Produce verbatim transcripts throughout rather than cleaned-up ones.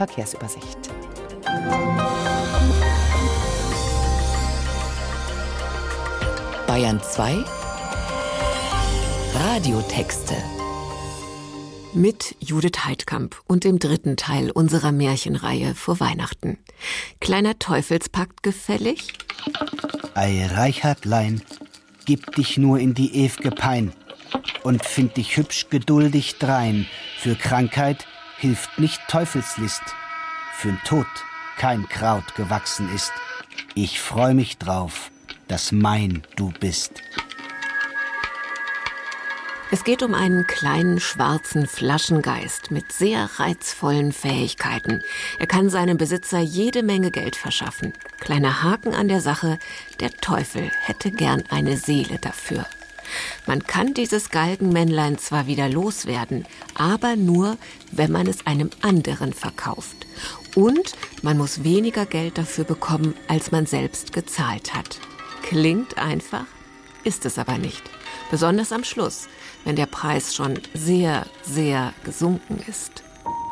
Verkehrsübersicht. Bayern zwei Radiotexte mit Judith Heidkamp und dem dritten Teil unserer Märchenreihe vor Weihnachten. Kleiner Teufelspakt gefällig? Ei, Reichardlein, gib dich nur in die ew'ge Pein und find dich hübsch geduldig drein. Für Krankheit hilft nicht Teufelslist, für'n Tod kein Kraut gewachsen ist. Ich freu mich drauf, dass mein du bist. Es geht um einen kleinen schwarzen Flaschengeist mit sehr reizvollen Fähigkeiten. Er kann seinem Besitzer jede Menge Geld verschaffen. Kleiner Haken an der Sache, der Teufel hätte gern eine Seele dafür. Man kann dieses Galgenmännlein zwar wieder loswerden, aber nur, wenn man es einem anderen verkauft. Und man muss weniger Geld dafür bekommen, als man selbst gezahlt hat. Klingt einfach, ist es aber nicht. Besonders am Schluss, wenn der Preis schon sehr, sehr gesunken ist.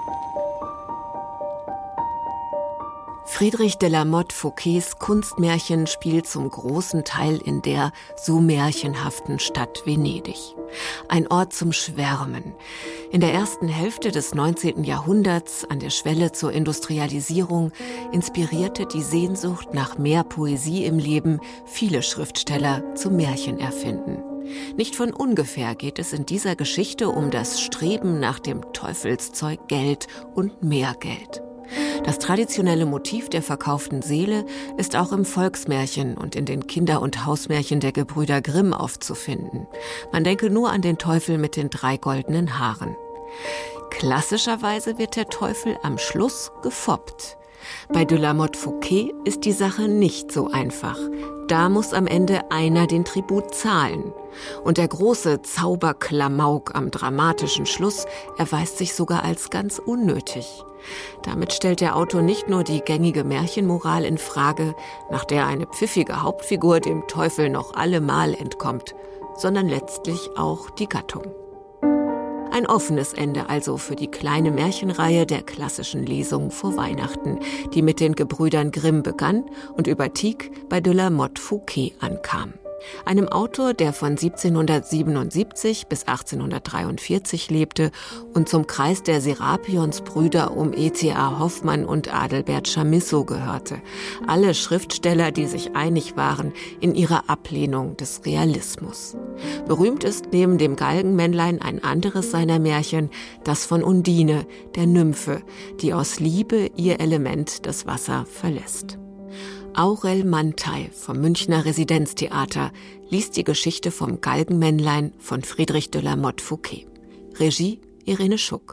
Friedrich de la Motte Fouqués Kunstmärchen spielt zum großen Teil in der so märchenhaften Stadt Venedig. Ein Ort zum Schwärmen. In der ersten Hälfte des neunzehnten Jahrhunderts, an der Schwelle zur Industrialisierung, inspirierte die Sehnsucht nach mehr Poesie im Leben viele Schriftsteller zum Märchenerfinden. Nicht von ungefähr geht es in dieser Geschichte um das Streben nach dem Teufelszeug Geld und mehr Geld. Das traditionelle Motiv der verkauften Seele ist auch im Volksmärchen und in den Kinder- und Hausmärchen der Gebrüder Grimm aufzufinden. Man denke nur an den Teufel mit den drei goldenen Haaren. Klassischerweise wird der Teufel am Schluss gefoppt. Bei de la Motte Fouqué ist die Sache nicht so einfach. Da muss am Ende einer den Tribut zahlen. Und der große Zauberklamauk am dramatischen Schluss erweist sich sogar als ganz unnötig. Damit stellt der Autor nicht nur die gängige Märchenmoral in Frage, nach der eine pfiffige Hauptfigur dem Teufel noch allemal entkommt, sondern letztlich auch die Gattung. Ein offenes Ende also für die kleine Märchenreihe der klassischen Lesung vor Weihnachten, die mit den Gebrüdern Grimm begann und über Tieck bei de la Motte Fouqué ankam. Einem Autor, der von siebzehnhundertsiebenundsiebzig bis achtzehnhundertdreiundvierzig lebte und zum Kreis der Serapionsbrüder um E T A Hoffmann und Adelbert Chamisso gehörte. Alle Schriftsteller, die sich einig waren in ihrer Ablehnung des Realismus. Berühmt ist neben dem Galgenmännlein ein anderes seiner Märchen, das von Undine, der Nymphe, die aus Liebe ihr Element, das Wasser, verlässt. Aurel Mantei vom Münchner Residenztheater liest die Geschichte vom Galgenmännlein von Friedrich de la Motte Fouqué. Regie Irene Schuck.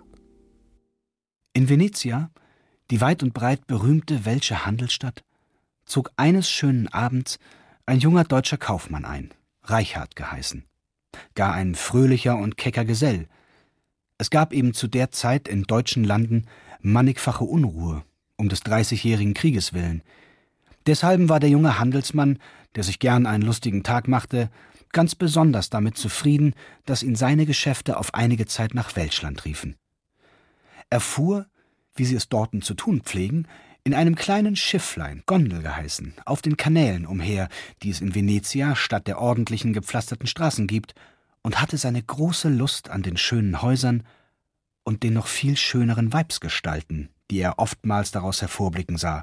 In Venezia, die weit und breit berühmte Welsche Handelsstadt, zog eines schönen Abends ein junger deutscher Kaufmann ein, Reichard geheißen. Gar ein fröhlicher und kecker Gesell. Es gab eben zu der Zeit in deutschen Landen mannigfache Unruhe, um des Dreißigjährigen Krieges willen. Deshalb war der junge Handelsmann, der sich gern einen lustigen Tag machte, ganz besonders damit zufrieden, dass ihn seine Geschäfte auf einige Zeit nach Welschland riefen. Er fuhr, wie sie es dorten zu tun pflegen, in einem kleinen Schifflein, Gondel geheißen, auf den Kanälen umher, die es in Venezia statt der ordentlichen gepflasterten Straßen gibt, und hatte seine große Lust an den schönen Häusern und den noch viel schöneren Weibsgestalten, die er oftmals daraus hervorblicken sah.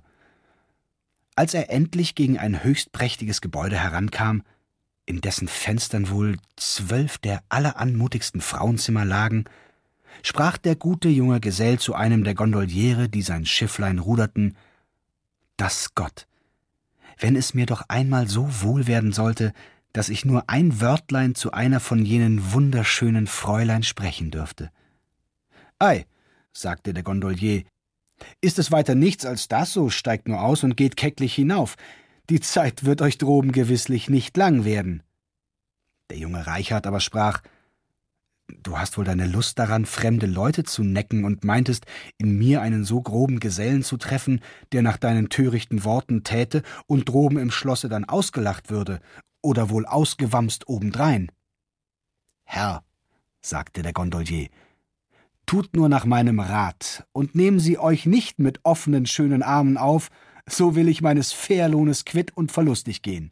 Als er endlich gegen ein höchst prächtiges Gebäude herankam, in dessen Fenstern wohl zwölf der alleranmutigsten Frauenzimmer lagen, sprach der gute junge Gesell zu einem der Gondoliere, die sein Schifflein ruderten: »Dass Gott, wenn es mir doch einmal so wohl werden sollte, dass ich nur ein Wörtlein zu einer von jenen wunderschönen Fräulein sprechen dürfte.« »Ei«, sagte der Gondolier, »ist es weiter nichts als das, so steigt nur aus und geht kecklich hinauf. Die Zeit wird euch droben gewisslich nicht lang werden.« Der junge Reichard aber sprach: »Du hast wohl deine Lust daran, fremde Leute zu necken, und meintest, in mir einen so groben Gesellen zu treffen, der nach deinen törichten Worten täte und droben im Schlosse dann ausgelacht würde, oder wohl ausgewamst obendrein.« »Herr«, sagte der Gondolier, Tut nur nach meinem Rat und nehmen Sie euch nicht mit offenen, schönen Armen auf, so will ich meines Fährlohnes quitt und verlustig gehen.«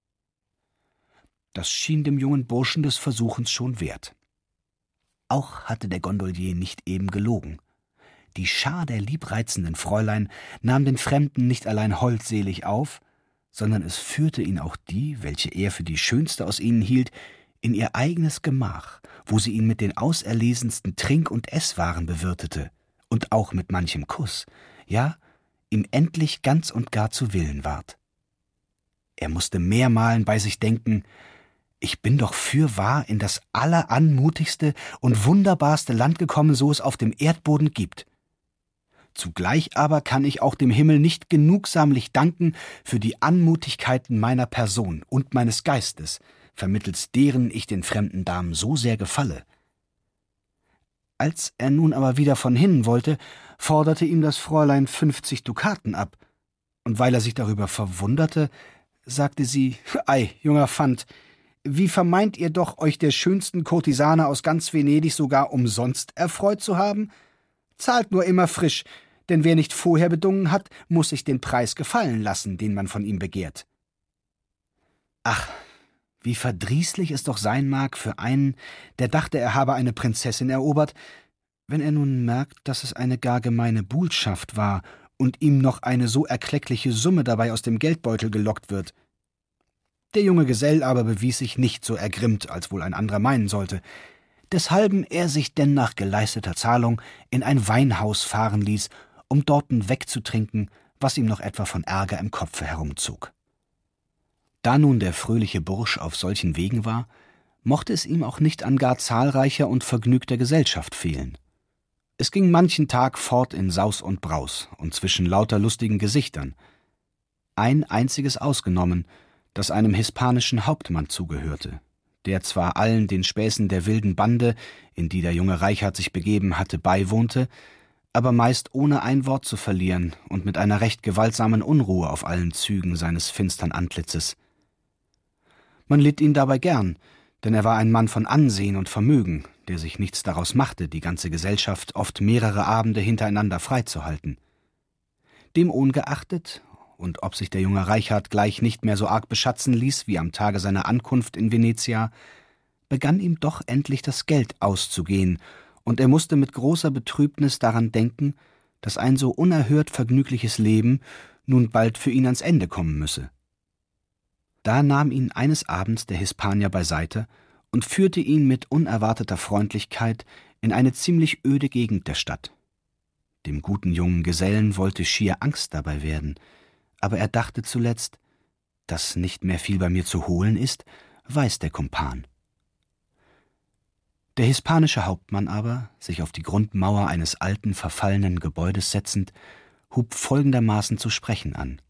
Das schien dem jungen Burschen des Versuchens schon wert. Auch hatte der Gondolier nicht eben gelogen. Die Schar der liebreizenden Fräulein nahm den Fremden nicht allein holdselig auf, sondern es führte ihn auch die, welche er für die schönste aus ihnen hielt, in ihr eigenes Gemach, wo sie ihn mit den auserlesensten Trink- und Esswaren bewirtete und auch mit manchem Kuss, ja, ihm endlich ganz und gar zu Willen ward. Er mußte mehrmalen bei sich denken: »Ich bin doch fürwahr in das alleranmutigste und wunderbarste Land gekommen, so es auf dem Erdboden gibt. Zugleich aber kann ich auch dem Himmel nicht genugsamlich danken für die Anmutigkeiten meiner Person und meines Geistes, vermittels deren ich den fremden Damen so sehr gefalle.« Als er nun aber wieder von hinnen wollte, forderte ihm das Fräulein fünfzig Dukaten ab, und weil er sich darüber verwunderte, sagte sie: »Ei, junger Fant, wie vermeint ihr doch, euch der schönsten Kurtisane aus ganz Venedig sogar umsonst erfreut zu haben? Zahlt nur immer frisch, denn wer nicht vorher bedungen hat, muß sich den Preis gefallen lassen, den man von ihm begehrt.« Ach, wie verdrießlich es doch sein mag für einen, der dachte, er habe eine Prinzessin erobert, wenn er nun merkt, dass es eine gar gemeine Buhlschaft war und ihm noch eine so erkleckliche Summe dabei aus dem Geldbeutel gelockt wird. Der junge Gesell aber bewies sich nicht so ergrimmt, als wohl ein anderer meinen sollte, deshalben er sich denn nach geleisteter Zahlung in ein Weinhaus fahren ließ, um dorten wegzutrinken, was ihm noch etwa von Ärger im Kopfe herumzog. Da nun der fröhliche Bursch auf solchen Wegen war, mochte es ihm auch nicht an gar zahlreicher und vergnügter Gesellschaft fehlen. Es ging manchen Tag fort in Saus und Braus und zwischen lauter lustigen Gesichtern, ein einziges ausgenommen, das einem hispanischen Hauptmann zugehörte, der zwar allen den Späßen der wilden Bande, in die der junge Reichard sich begeben hatte, beiwohnte, aber meist ohne ein Wort zu verlieren und mit einer recht gewaltsamen Unruhe auf allen Zügen seines finstern Antlitzes. Man litt ihn dabei gern, denn er war ein Mann von Ansehen und Vermögen, der sich nichts daraus machte, die ganze Gesellschaft oft mehrere Abende hintereinander freizuhalten. Demungeachtet, und ob sich der junge Reichard gleich nicht mehr so arg beschatzen ließ wie am Tage seiner Ankunft in Venezia, begann ihm doch endlich das Geld auszugehen, und er mußte mit großer Betrübnis daran denken, dass ein so unerhört vergnügliches Leben nun bald für ihn ans Ende kommen müsse. Da nahm ihn eines Abends der Hispanier beiseite und führte ihn mit unerwarteter Freundlichkeit in eine ziemlich öde Gegend der Stadt. Dem guten jungen Gesellen wollte schier Angst dabei werden, aber er dachte zuletzt: dass nicht mehr viel bei mir zu holen ist, weiß der Kumpan. Der hispanische Hauptmann aber, sich auf die Grundmauer eines alten, verfallenen Gebäudes setzend, hub folgendermaßen zu sprechen an: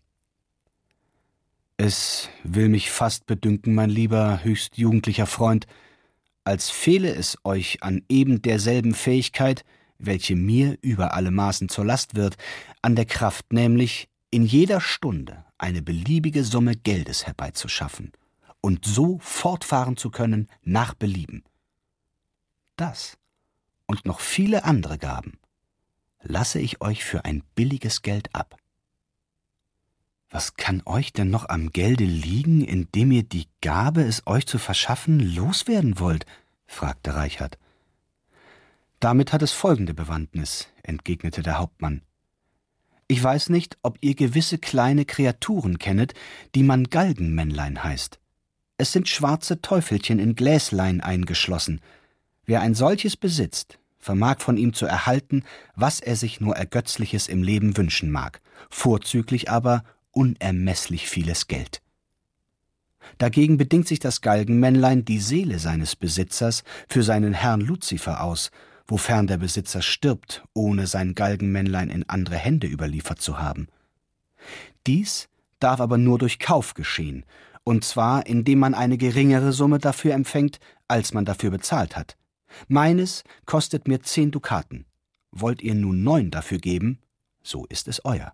»Es will mich fast bedünken, mein lieber, höchst jugendlicher Freund, als fehle es euch an eben derselben Fähigkeit, welche mir über alle Maßen zur Last wird, an der Kraft nämlich, in jeder Stunde eine beliebige Summe Geldes herbeizuschaffen und so fortfahren zu können nach Belieben. Das und noch viele andere Gaben lasse ich euch für ein billiges Geld ab.« »Was kann euch denn noch am Gelde liegen, indem ihr die Gabe, es euch zu verschaffen, loswerden wollt?« fragte Reichard. »Damit hat es folgende Bewandtnis«, entgegnete der Hauptmann. »Ich weiß nicht, ob ihr gewisse kleine Kreaturen kennet, die man Galgenmännlein heißt. Es sind schwarze Teufelchen in Gläslein eingeschlossen. Wer ein solches besitzt, vermag von ihm zu erhalten, was er sich nur Ergötzliches im Leben wünschen mag, vorzüglich aber unermeßlich vieles Geld. Dagegen bedingt sich das Galgenmännlein die Seele seines Besitzers für seinen Herrn Luzifer aus, wofern der Besitzer stirbt, ohne sein Galgenmännlein in andere Hände überliefert zu haben. Dies darf aber nur durch Kauf geschehen, und zwar indem man eine geringere Summe dafür empfängt, als man dafür bezahlt hat. Meines kostet mir zehn Dukaten. Wollt ihr nun neun dafür geben, so ist es euer.«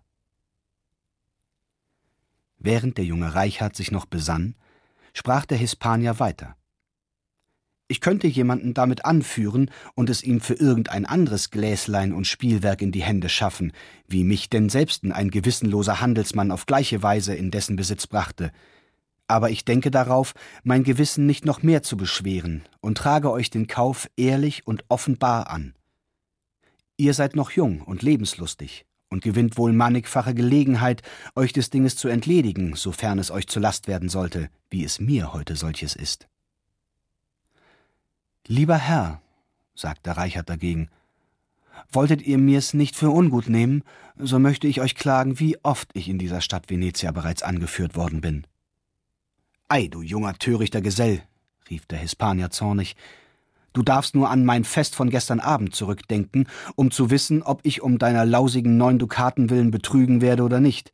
Während der junge Reichard sich noch besann, sprach der Hispanier weiter: Ich könnte jemanden damit anführen und es ihm für irgendein anderes Gläslein und Spielwerk in die Hände schaffen, wie mich denn selbsten ein gewissenloser Handelsmann auf gleiche Weise in dessen Besitz brachte. Aber ich denke darauf, mein Gewissen nicht noch mehr zu beschweren und trage euch den Kauf ehrlich und offenbar an. Ihr seid noch jung und lebenslustig und gewinnt wohl mannigfache Gelegenheit, euch des Dinges zu entledigen, sofern es euch zur Last werden sollte, wie es mir heute solches ist. »Lieber Herr«, sagte Reichard dagegen, »wolltet ihr mir's nicht für ungut nehmen, so möchte ich euch klagen, wie oft ich in dieser Stadt Venezia bereits angeführt worden bin.« »Ei, du junger, törichter Gesell«, rief der Hispanier zornig, »du darfst nur an mein Fest von gestern Abend zurückdenken, um zu wissen, ob ich um deiner lausigen neun Dukaten willen betrügen werde oder nicht.«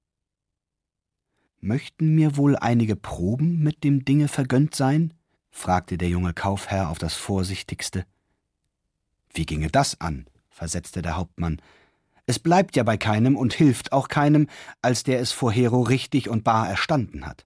»Möchten mir wohl einige Proben mit dem Dinge vergönnt sein?« fragte der junge Kaufherr auf das Vorsichtigste. »Wie ginge das an?« versetzte der Hauptmann. »Es bleibt ja bei keinem und hilft auch keinem, als der es vorhero richtig und bar erstanden hat.«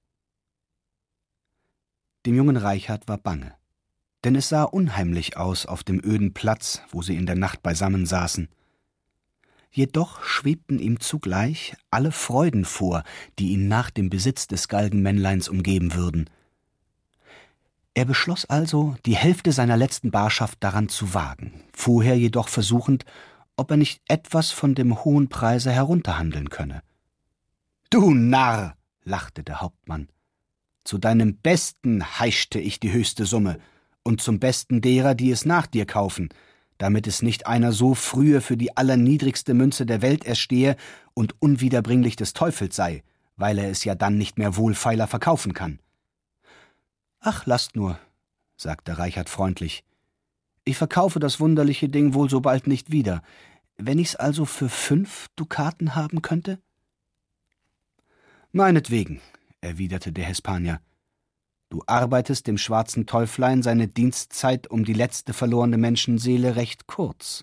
Dem jungen Reichard war bange, denn es sah unheimlich aus auf dem öden Platz, wo sie in der Nacht beisammen saßen. Jedoch schwebten ihm zugleich alle Freuden vor, die ihn nach dem Besitz des Galgenmännleins umgeben würden. Er beschloss also, die Hälfte seiner letzten Barschaft daran zu wagen, vorher jedoch versuchend, ob er nicht etwas von dem hohen Preise herunterhandeln könne. »Du Narr«, lachte der Hauptmann, »zu deinem Besten heischte ich die höchste Summe und zum Besten derer, die es nach dir kaufen, damit es nicht einer so frühe für die allerniedrigste Münze der Welt erstehe und unwiederbringlich des Teufels sei, weil er es ja dann nicht mehr wohlfeiler verkaufen kann.« »Ach, lasst nur«, sagte Reichard freundlich, »ich verkaufe das wunderliche Ding wohl so bald nicht wieder. Wenn ich's also für fünf Dukaten haben könnte?« »Meinetwegen«, erwiderte der Hispanier, »du arbeitest dem schwarzen Teuflein seine Dienstzeit um die letzte verlorene Menschenseele recht kurz.«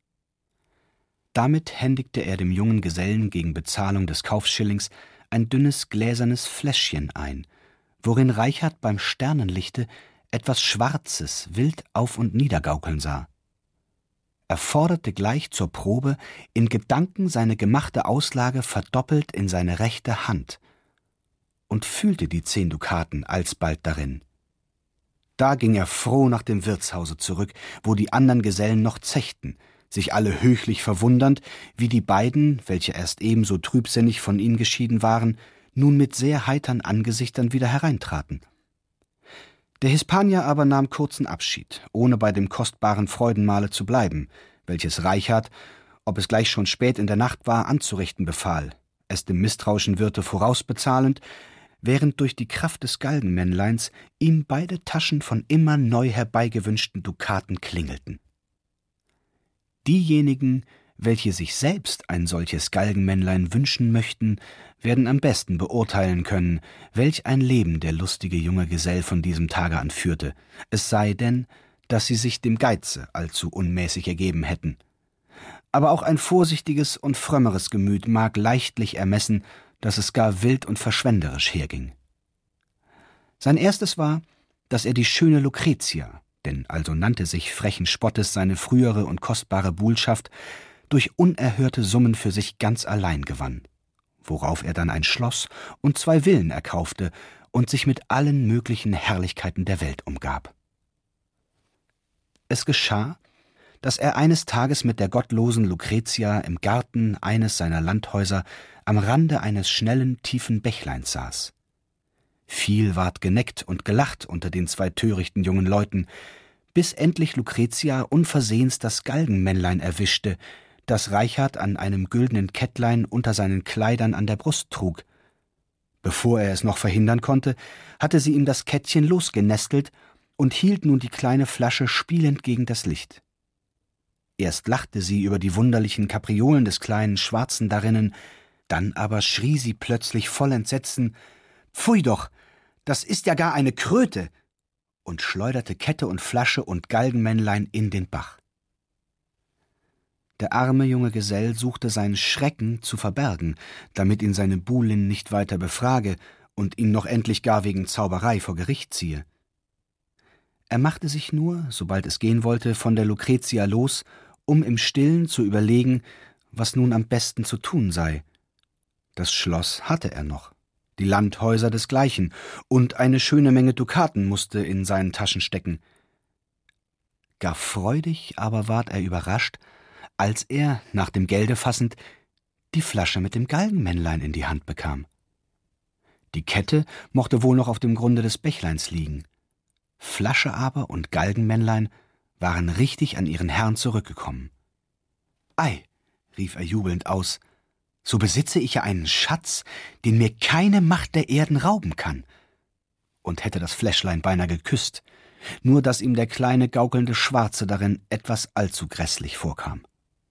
Damit händigte er dem jungen Gesellen gegen Bezahlung des Kaufschillings ein dünnes gläsernes Fläschchen ein, worin Reichard beim Sternenlichte etwas Schwarzes wild auf- und niedergaukeln sah. Er forderte gleich zur Probe in Gedanken seine gemachte Auslage verdoppelt in seine rechte Hand und fühlte die zehn Dukaten alsbald darin. Da ging er froh nach dem Wirtshause zurück, wo die andern Gesellen noch zechten, sich alle höchlich verwundernd, wie die beiden, welche erst ebenso trübsinnig von ihnen geschieden waren, nun mit sehr heitern Angesichtern wieder hereintraten. Der Hispanier aber nahm kurzen Abschied, ohne bei dem kostbaren Freudenmahle zu bleiben, welches Reichard, ob es gleich schon spät in der Nacht war, anzurichten befahl, es dem misstrauischen Wirte vorausbezahlend, während durch die Kraft des Galgenmännleins ihm beide Taschen von immer neu herbeigewünschten Dukaten klingelten. Diejenigen, welche sich selbst ein solches Galgenmännlein wünschen möchten, werden am besten beurteilen können, welch ein Leben der lustige junge Gesell von diesem Tage an führte, es sei denn, dass sie sich dem Geize allzu unmäßig ergeben hätten. Aber auch ein vorsichtiges und frömmeres Gemüt mag leichtlich ermessen, dass es gar wild und verschwenderisch herging. Sein erstes war, dass er die schöne Lucretia, denn also nannte sich frechen Spottes seine frühere und kostbare Buhlschaft, durch unerhörte Summen für sich ganz allein gewann, worauf er dann ein Schloss und zwei Villen erkaufte und sich mit allen möglichen Herrlichkeiten der Welt umgab. Es geschah, dass er eines Tages mit der gottlosen Lucretia im Garten eines seiner Landhäuser am Rande eines schnellen, tiefen Bächleins saß. Viel ward geneckt und gelacht unter den zwei törichten jungen Leuten, bis endlich Lucretia unversehens das Galgenmännlein erwischte, das Reichard an einem güldenen Kettlein unter seinen Kleidern an der Brust trug. Bevor er es noch verhindern konnte, hatte sie ihm das Kettchen losgenestelt und hielt nun die kleine Flasche spielend gegen das Licht. Erst lachte sie über die wunderlichen Kapriolen des kleinen Schwarzen darinnen, dann aber schrie sie plötzlich voll Entsetzen: »Pfui doch, das ist ja gar eine Kröte!« und schleuderte Kette und Flasche und Galgenmännlein in den Bach. Der arme junge Gesell suchte seinen Schrecken zu verbergen, damit ihn seine Buhlin nicht weiter befrage und ihn noch endlich gar wegen Zauberei vor Gericht ziehe. Er machte sich nur, sobald es gehen wollte, von der Lucretia los, um im Stillen zu überlegen, was nun am besten zu tun sei. Das Schloss hatte er noch, die Landhäuser desgleichen, und eine schöne Menge Dukaten musste in seinen Taschen stecken. Gar freudig aber ward er überrascht, als er, nach dem Gelde fassend, die Flasche mit dem Galgenmännlein in die Hand bekam. Die Kette mochte wohl noch auf dem Grunde des Bächleins liegen. Flasche aber und Galgenmännlein waren richtig an ihren Herrn zurückgekommen. »Ei«, rief er jubelnd aus, »so besitze ich ja einen Schatz, den mir keine Macht der Erden rauben kann«, und hätte das Fläschlein beinahe geküsst, nur dass ihm der kleine gaukelnde Schwarze darin etwas allzu grässlich vorkam.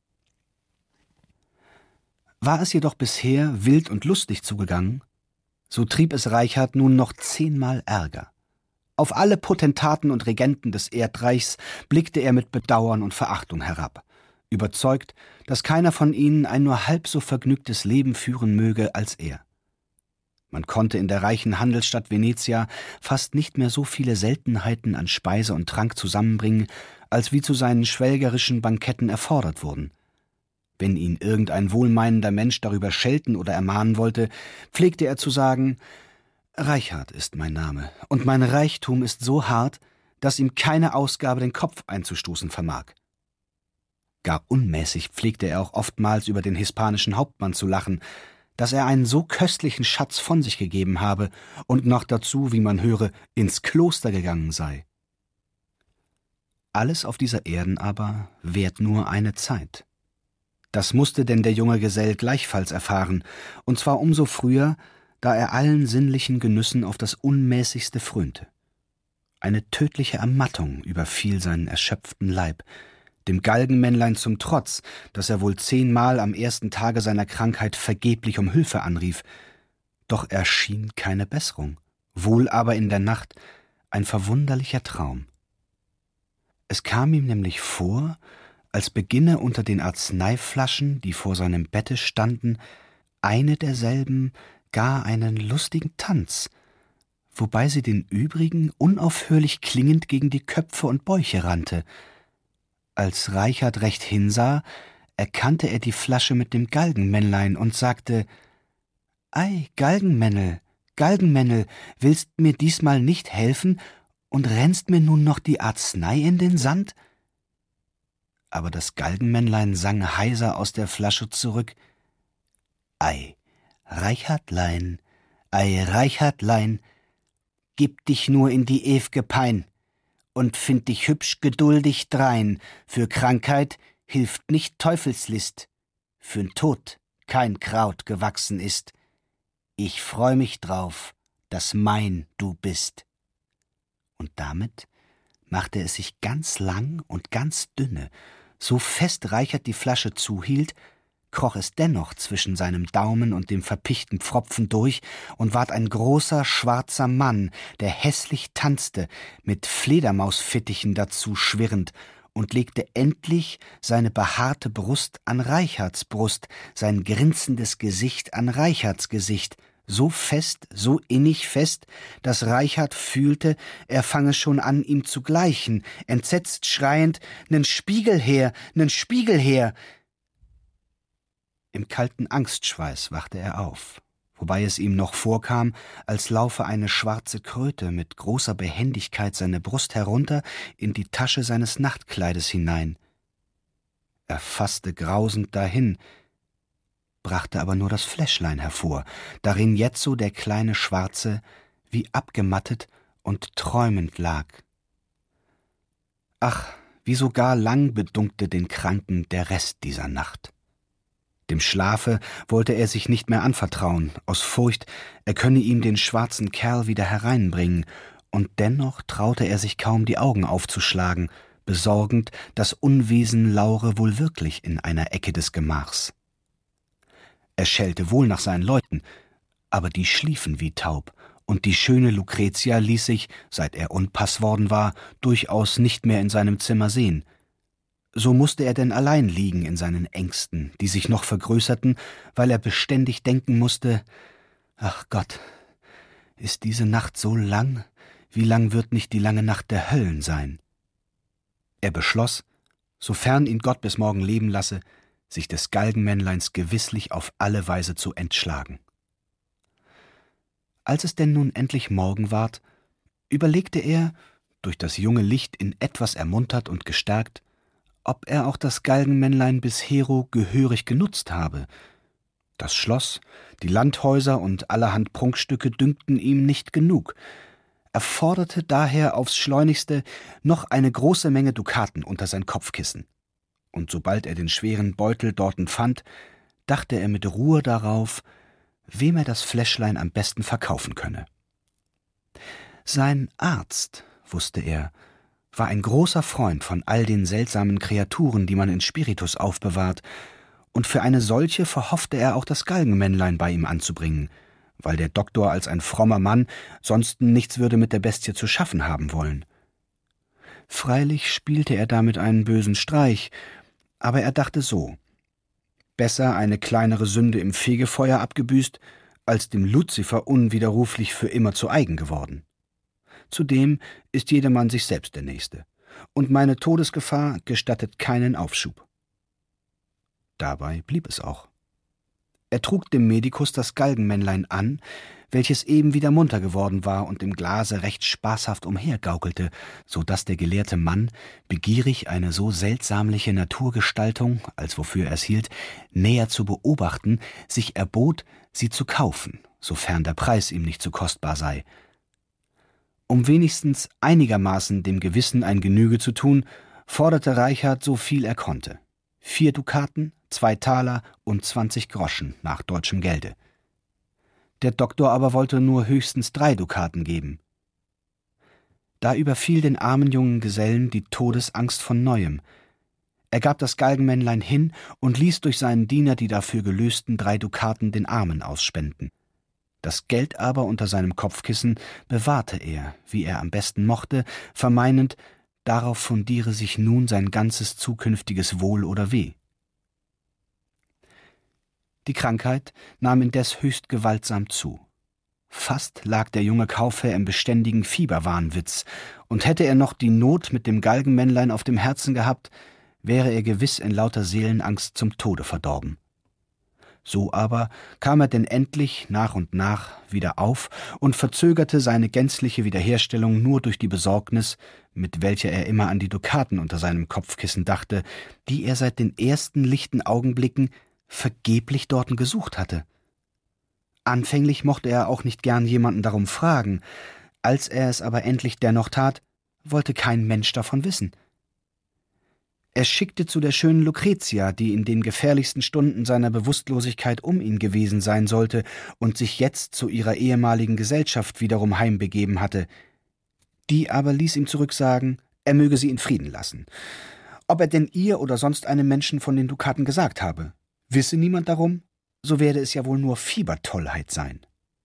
War es jedoch bisher wild und lustig zugegangen, so trieb es Reichard nun noch zehnmal Ärger. Auf alle Potentaten und Regenten des Erdreichs blickte er mit Bedauern und Verachtung herab, überzeugt, dass keiner von ihnen ein nur halb so vergnügtes Leben führen möge als er. Man konnte in der reichen Handelsstadt Venezia fast nicht mehr so viele Seltenheiten an Speise und Trank zusammenbringen, als wie zu seinen schwelgerischen Banketten erfordert wurden. Wenn ihn irgendein wohlmeinender Mensch darüber schelten oder ermahnen wollte, pflegte er zu sagen: »Reichard ist mein Name, und mein Reichtum ist so hart, dass ihm keine Ausgabe den Kopf einzustoßen vermag.« Gar unmäßig pflegte er auch oftmals über den hispanischen Hauptmann zu lachen, dass er einen so köstlichen Schatz von sich gegeben habe und noch dazu, wie man höre, ins Kloster gegangen sei. Alles auf dieser Erden aber währt nur eine Zeit. Das musste denn der junge Gesell gleichfalls erfahren, und zwar umso früher, da er allen sinnlichen Genüssen auf das Unmäßigste frönte. Eine tödliche Ermattung überfiel seinen erschöpften Leib, dem Galgenmännlein zum Trotz, dass er wohl zehnmal am ersten Tage seiner Krankheit vergeblich um Hilfe anrief. Doch erschien keine Besserung, wohl aber in der Nacht ein verwunderlicher Traum. Es kam ihm nämlich vor, als beginne unter den Arzneiflaschen, die vor seinem Bette standen, eine derselben gar einen lustigen Tanz, wobei sie den übrigen unaufhörlich klingend gegen die Köpfe und Bäuche rannte. Als Reichard recht hinsah, erkannte er die Flasche mit dem Galgenmännlein und sagte: »Ei, Galgenmännel, Galgenmännel, willst mir diesmal nicht helfen und rennst mir nun noch die Arznei in den Sand?« Aber das Galgenmännlein sang heiser aus der Flasche zurück: »Ei, Reichardlein, ei, Reichardlein, gib dich nur in die ew'ge Pein und find dich hübsch geduldig drein. Für Krankheit hilft nicht Teufelslist, für'n Tod kein Kraut gewachsen ist. Ich freu mich drauf, dass mein du bist.« Und damit machte es sich ganz lang und ganz dünne. So fest Reichard die Flasche zuhielt, kroch es dennoch zwischen seinem Daumen und dem verpichten Pfropfen durch und ward ein großer, schwarzer Mann, der hässlich tanzte, mit Fledermausfittichen dazu schwirrend, und legte endlich seine behaarte Brust an Reichards Brust, sein grinsendes Gesicht an Reichards Gesicht, so fest, so innig fest, dass Reichard fühlte, er fange schon an, ihm zu gleichen, entsetzt schreiend: »'Nen Spiegel her, nen Spiegel her!« Im kalten Angstschweiß wachte er auf, wobei es ihm noch vorkam, als laufe eine schwarze Kröte mit großer Behendigkeit seine Brust herunter in die Tasche seines Nachtkleides hinein. Er faßte grausend dahin, brachte aber nur das Fläschlein hervor, darin jetzo der kleine Schwarze wie abgemattet und träumend lag. Ach, wie sogar lang bedunkte den Kranken der Rest dieser Nacht. Dem Schlafe wollte er sich nicht mehr anvertrauen, aus Furcht, er könne ihm den schwarzen Kerl wieder hereinbringen, und dennoch traute er sich kaum die Augen aufzuschlagen, besorgend, das Unwesen laure wohl wirklich in einer Ecke des Gemachs. Er schellte wohl nach seinen Leuten, aber die schliefen wie taub, und die schöne Lucretia ließ sich, seit er unpass worden war, durchaus nicht mehr in seinem Zimmer sehen. So musste er denn allein liegen in seinen Ängsten, die sich noch vergrößerten, weil er beständig denken musste: »Ach Gott, ist diese Nacht so lang, wie lang wird nicht die lange Nacht der Höllen sein? Er beschloss, sofern ihn Gott bis morgen leben lasse, sich des Galgenmännleins gewisslich auf alle Weise zu entschlagen. Als es denn nun endlich Morgen ward, überlegte er, durch das junge Licht in etwas ermuntert und gestärkt, ob er auch das Galgenmännlein bishero gehörig genutzt habe. Das Schloss, die Landhäuser und allerhand Prunkstücke dünkten ihm nicht genug. Er forderte daher aufs Schleunigste noch eine große Menge Dukaten unter sein Kopfkissen. Und sobald er den schweren Beutel dorten fand, dachte er mit Ruhe darauf, wem er das Fläschlein am besten verkaufen könne. Sein Arzt, wusste er, war ein großer Freund von all den seltsamen Kreaturen, die man in Spiritus aufbewahrt, und für eine solche verhoffte er auch das Galgenmännlein bei ihm anzubringen, weil der Doktor als ein frommer Mann sonst nichts würde mit der Bestie zu schaffen haben wollen. Freilich spielte er damit einen bösen Streich, aber er dachte so: Besser eine kleinere Sünde im Fegefeuer abgebüßt, als dem Luzifer unwiderruflich für immer zu eigen geworden. Zudem ist jedermann sich selbst der Nächste, und meine Todesgefahr gestattet keinen Aufschub. Dabei blieb es auch. Er trug dem Medikus das Galgenmännlein an, welches eben wieder munter geworden war und im Glase recht spaßhaft umhergaukelte, so daß der gelehrte Mann, begierig eine so seltsamliche Naturgestaltung, als wofür er es hielt, näher zu beobachten, sich erbot, sie zu kaufen, sofern der Preis ihm nicht zu kostbar sei. Um wenigstens einigermaßen dem Gewissen ein Genüge zu tun, forderte Reichard so viel er konnte. Vier Dukaten, zwei Taler und zwanzig Groschen nach deutschem Gelde. Der Doktor aber wollte nur höchstens drei Dukaten geben. Da überfiel den armen jungen Gesellen die Todesangst von Neuem. Er gab das Galgenmännlein hin und ließ durch seinen Diener die dafür gelösten drei Dukaten den Armen ausspenden. Das Geld aber unter seinem Kopfkissen bewahrte er, wie er am besten mochte, vermeinend, darauf fundiere sich nun sein ganzes zukünftiges Wohl oder Weh. Die Krankheit nahm indes höchst gewaltsam zu. Fast lag der junge Kaufherr im beständigen Fieberwahnwitz, und hätte er noch die Not mit dem Galgenmännlein auf dem Herzen gehabt, wäre er gewiss in lauter Seelenangst zum Tode verdorben. So aber kam er denn endlich nach und nach wieder auf und verzögerte seine gänzliche Wiederherstellung nur durch die Besorgnis, mit welcher er immer an die Dukaten unter seinem Kopfkissen dachte, die er seit den ersten lichten Augenblicken vergeblich dorten gesucht hatte. Anfänglich mochte er auch nicht gern jemanden darum fragen, als er es aber endlich dennoch tat, wollte kein Mensch davon wissen. Er schickte zu der schönen Lucretia, die in den gefährlichsten Stunden seiner Bewusstlosigkeit um ihn gewesen sein sollte und sich jetzt zu ihrer ehemaligen Gesellschaft wiederum heimbegeben hatte. Die aber ließ ihm zurücksagen, er möge sie in Frieden lassen. Ob er denn ihr oder sonst einem Menschen von den Dukaten gesagt habe, wisse niemand darum, so werde es ja wohl nur Fiebertollheit sein.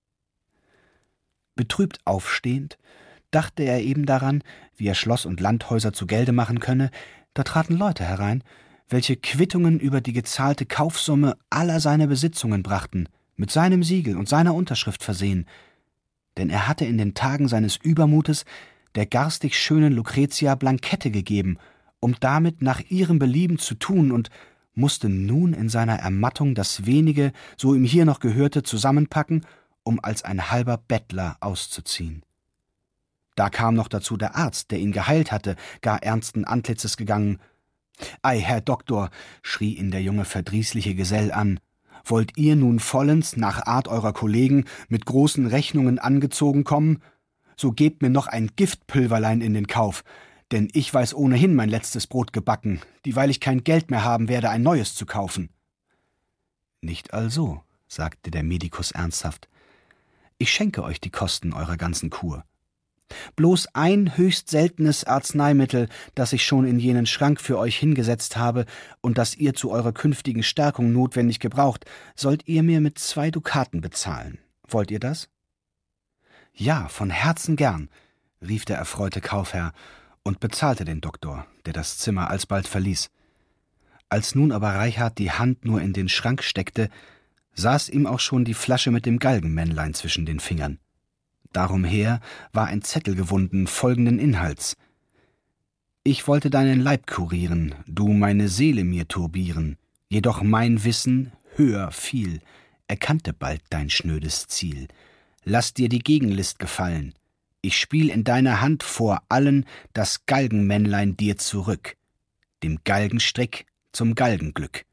Betrübt aufstehend, dachte er eben daran, wie er Schloss und Landhäuser zu Gelde machen könne. Da traten Leute herein, welche Quittungen über die gezahlte Kaufsumme aller seiner Besitzungen brachten, mit seinem Siegel und seiner Unterschrift versehen, denn er hatte in den Tagen seines Übermutes der garstig schönen Lucretia Blankette gegeben, um damit nach ihrem Belieben zu tun, und musste nun in seiner Ermattung das wenige, so ihm hier noch gehörte, zusammenpacken, um als ein halber Bettler auszuziehen. Da kam noch dazu der Arzt, der ihn geheilt hatte, gar ernsten Antlitzes gegangen. »Ei, Herr Doktor«, schrie ihn der junge verdrießliche Gesell an, »wollt ihr nun vollends, nach Art eurer Kollegen, mit großen Rechnungen angezogen kommen? So gebt mir noch ein Giftpülverlein in den Kauf, denn ich weiß ohnehin mein letztes Brot gebacken, dieweil ich kein Geld mehr haben werde, ein neues zu kaufen.« »Nicht also«, sagte der Medikus ernsthaft, »ich schenke euch die Kosten eurer ganzen Kur. Bloß ein höchst seltenes Arzneimittel, das ich schon in jenen Schrank für euch hingesetzt habe und das ihr zu eurer künftigen Stärkung notwendig gebraucht, sollt ihr mir mit zwei Dukaten bezahlen. Wollt ihr das?« »Ja, von Herzen gern«, rief der erfreute Kaufherr und bezahlte den Doktor, der das Zimmer alsbald verließ. Als nun aber Reichard die Hand nur in den Schrank steckte, saß ihm auch schon die Flasche mit dem Galgenmännlein zwischen den Fingern. darum her war ein Zettel gewunden, folgenden Inhalts: »Ich wollte deinen Leib kurieren, du meine Seele mir turbieren, jedoch mein Wissen, höher viel, erkannte bald dein schnödes Ziel. Lass dir die Gegenlist gefallen. Ich spiel in deiner Hand vor allen das Galgenmännlein dir zurück, dem Galgenstrick zum Galgenglück.«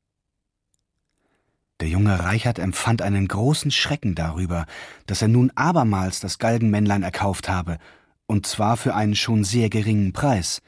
Der junge Reichard empfand einen großen Schrecken darüber, dass er nun abermals das Galgenmännlein erkauft habe, und zwar für einen schon sehr geringen Preis.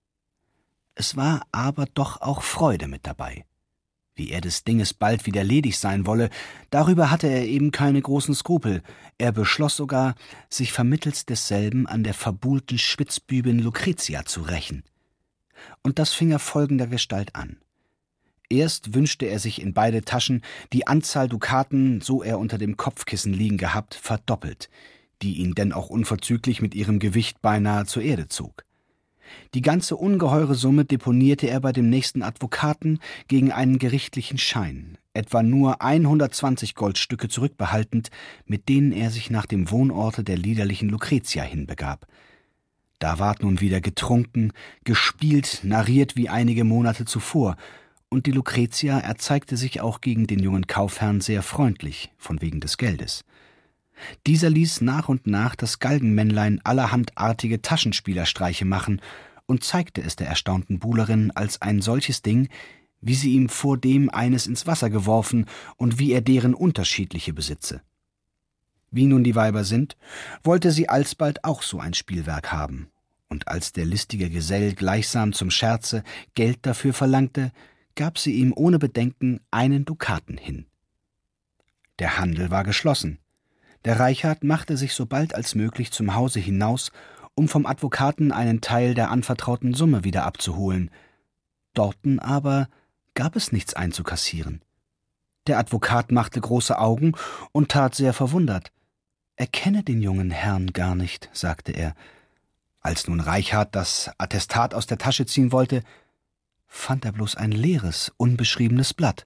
Es war aber doch auch Freude mit dabei. Wie er des Dinges bald wieder ledig sein wolle, darüber hatte er eben keine großen Skrupel. Er beschloss sogar, sich vermittels desselben an der verbuhlten Spitzbübin Lucretia zu rächen. Und das fing er folgendergestalt an. Erst wünschte er sich in beide Taschen die Anzahl Dukaten, so er unter dem Kopfkissen liegen gehabt, verdoppelt, die ihn denn auch unverzüglich mit ihrem Gewicht beinahe zur Erde zog. Die ganze ungeheure Summe deponierte er bei dem nächsten Advokaten gegen einen gerichtlichen Schein, etwa nur hundertzwanzig Goldstücke zurückbehaltend, mit denen er sich nach dem Wohnorte der liederlichen Lucretia hinbegab. Da ward nun wieder getrunken, gespielt, narriert wie einige Monate zuvor, und die Lucretia erzeigte sich auch gegen den jungen Kaufherrn sehr freundlich, von wegen des Geldes. Dieser ließ nach und nach das Galgenmännlein allerhandartige Taschenspielerstreiche machen und zeigte es der erstaunten Buhlerin als ein solches Ding, wie sie ihm vordem eines ins Wasser geworfen und wie er deren unterschiedliche besitze. Wie nun die Weiber sind, wollte sie alsbald auch so ein Spielwerk haben, und als der listige Gesell gleichsam zum Scherze Geld dafür verlangte, gab sie ihm ohne Bedenken einen Dukaten hin. Der Handel war geschlossen. Der Reichard machte sich so bald als möglich zum Hause hinaus, um vom Advokaten einen Teil der anvertrauten Summe wieder abzuholen. Dorten aber gab es nichts einzukassieren. Der Advokat machte große Augen und tat sehr verwundert. Er kenne den jungen Herrn gar nicht, sagte er. Als nun Reichard das Attestat aus der Tasche ziehen wollte, fand er bloß ein leeres, unbeschriebenes Blatt.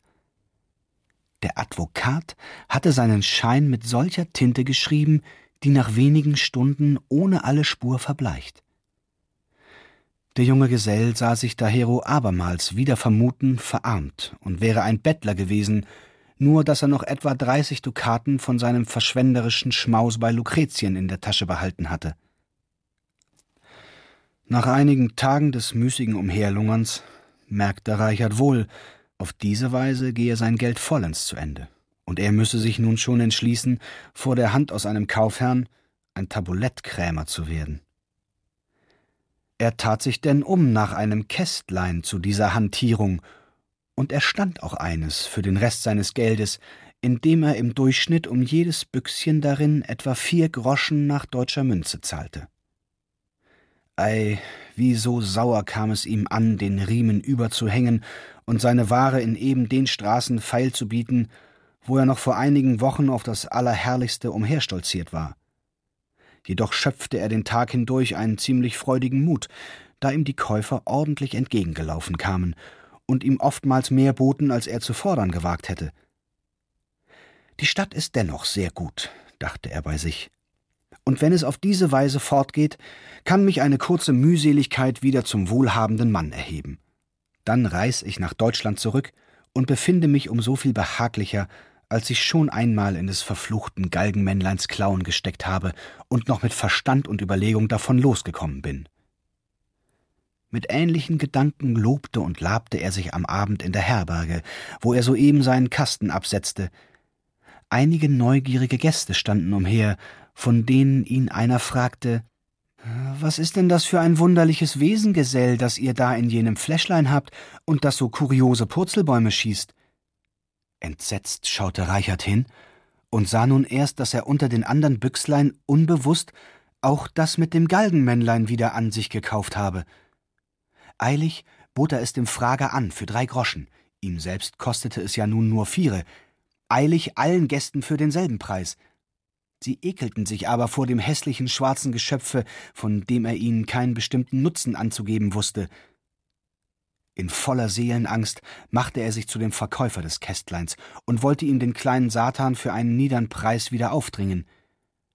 Der Advokat hatte seinen Schein mit solcher Tinte geschrieben, die nach wenigen Stunden ohne alle Spur verbleicht. Der junge Gesell sah sich dahero abermals wider Vermuten verarmt und wäre ein Bettler gewesen, nur dass er noch etwa dreißig Dukaten von seinem verschwenderischen Schmaus bei Lucretien in der Tasche behalten hatte. Nach einigen Tagen des müßigen Umherlungerns merkte Reichard wohl, auf diese Weise gehe sein Geld vollends zu Ende, und er müsse sich nun schon entschließen, vor der Hand aus einem Kaufherrn ein Tabulettkrämer zu werden. Er tat sich denn um nach einem Kästlein zu dieser Hantierung, und erstand auch eines für den Rest seines Geldes, indem er im Durchschnitt um jedes Büchschen darin etwa vier Groschen nach deutscher Münze zahlte. Ei, wie so sauer kam es ihm an, den Riemen überzuhängen und seine Ware in eben den Straßen feil zu bieten, wo er noch vor einigen Wochen auf das Allerherrlichste umherstolziert war. Jedoch schöpfte er den Tag hindurch einen ziemlich freudigen Mut, da ihm die Käufer ordentlich entgegengelaufen kamen und ihm oftmals mehr boten, als er zu fordern gewagt hätte. Die Stadt ist dennoch sehr gut, dachte er bei sich. Und wenn es auf diese Weise fortgeht, kann mich eine kurze Mühseligkeit wieder zum wohlhabenden Mann erheben. Dann reis ich nach Deutschland zurück und befinde mich um so viel behaglicher, als ich schon einmal in des verfluchten Galgenmännleins Klauen gesteckt habe und noch mit Verstand und Überlegung davon losgekommen bin. Mit ähnlichen Gedanken lobte und labte er sich am Abend in der Herberge, wo er soeben seinen Kasten absetzte. Einige neugierige Gäste standen umher, von denen ihn einer fragte: »Was ist denn das für ein wunderliches Wesen, Gesell, das ihr da in jenem Fläschlein habt und das so kuriose Purzelbäume schießt?« Entsetzt schaute Reichard hin und sah nun erst, dass er unter den andern Büchslein unbewusst auch das mit dem Galgenmännlein wieder an sich gekauft habe. Eilig bot er es dem Frager an für drei Groschen, ihm selbst kostete es ja nun nur viere, eilig allen Gästen für denselben Preis. Sie ekelten sich aber vor dem hässlichen schwarzen Geschöpfe, von dem er ihnen keinen bestimmten Nutzen anzugeben wusste. In voller Seelenangst machte er sich zu dem Verkäufer des Kästleins und wollte ihm den kleinen Satan für einen niedern Preis wieder aufdringen.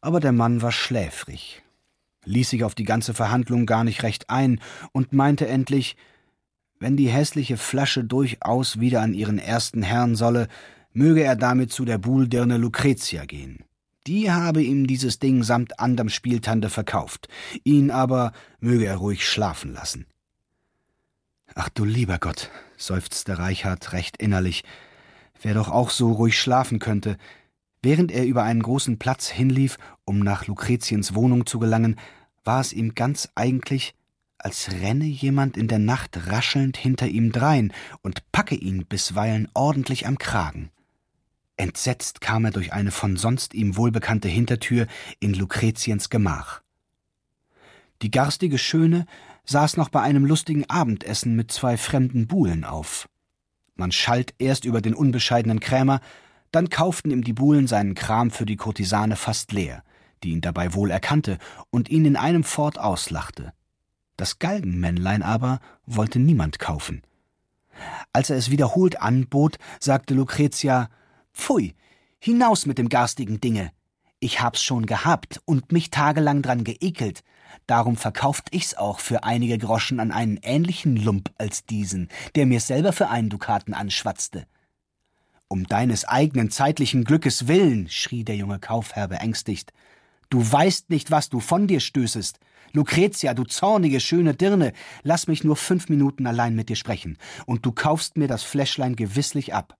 Aber der Mann war schläfrig, ließ sich auf die ganze Verhandlung gar nicht recht ein und meinte endlich, wenn die hässliche Flasche durchaus wieder an ihren ersten Herrn solle, möge er damit zu der Buhldirne Lucretia gehen. Die habe ihm dieses Ding samt anderm Spieltande verkauft, ihn aber möge er ruhig schlafen lassen. »Ach du lieber Gott«, seufzte Reichard recht innerlich, »wer doch auch so ruhig schlafen könnte.« Während er über einen großen Platz hinlief, um nach Lucretiens Wohnung zu gelangen, war es ihm ganz eigentlich, als renne jemand in der Nacht raschelnd hinter ihm drein und packe ihn bisweilen ordentlich am Kragen. Entsetzt kam er durch eine von sonst ihm wohlbekannte Hintertür in Lucretiens Gemach. Die garstige Schöne saß noch bei einem lustigen Abendessen mit zwei fremden Buhlen auf. Man schalt erst über den unbescheidenen Krämer, dann kauften ihm die Buhlen seinen Kram für die Kurtisane fast leer, die ihn dabei wohl erkannte und ihn in einem fort auslachte. Das Galgenmännlein aber wollte niemand kaufen. Als er es wiederholt anbot, sagte Lucretia, »Pfui, hinaus mit dem garstigen Dinge! Ich hab's schon gehabt und mich tagelang dran geekelt. Darum verkauft ich's auch für einige Groschen an einen ähnlichen Lump als diesen, der mir selber für einen Dukaten anschwatzte.« »Um deines eigenen zeitlichen Glückes willen«, schrie der junge Kaufherr beängstigt, »du weißt nicht, was du von dir stößest. Lucretia, du zornige, schöne Dirne, lass mich nur fünf Minuten allein mit dir sprechen, und du kaufst mir das Fläschlein gewisslich ab.«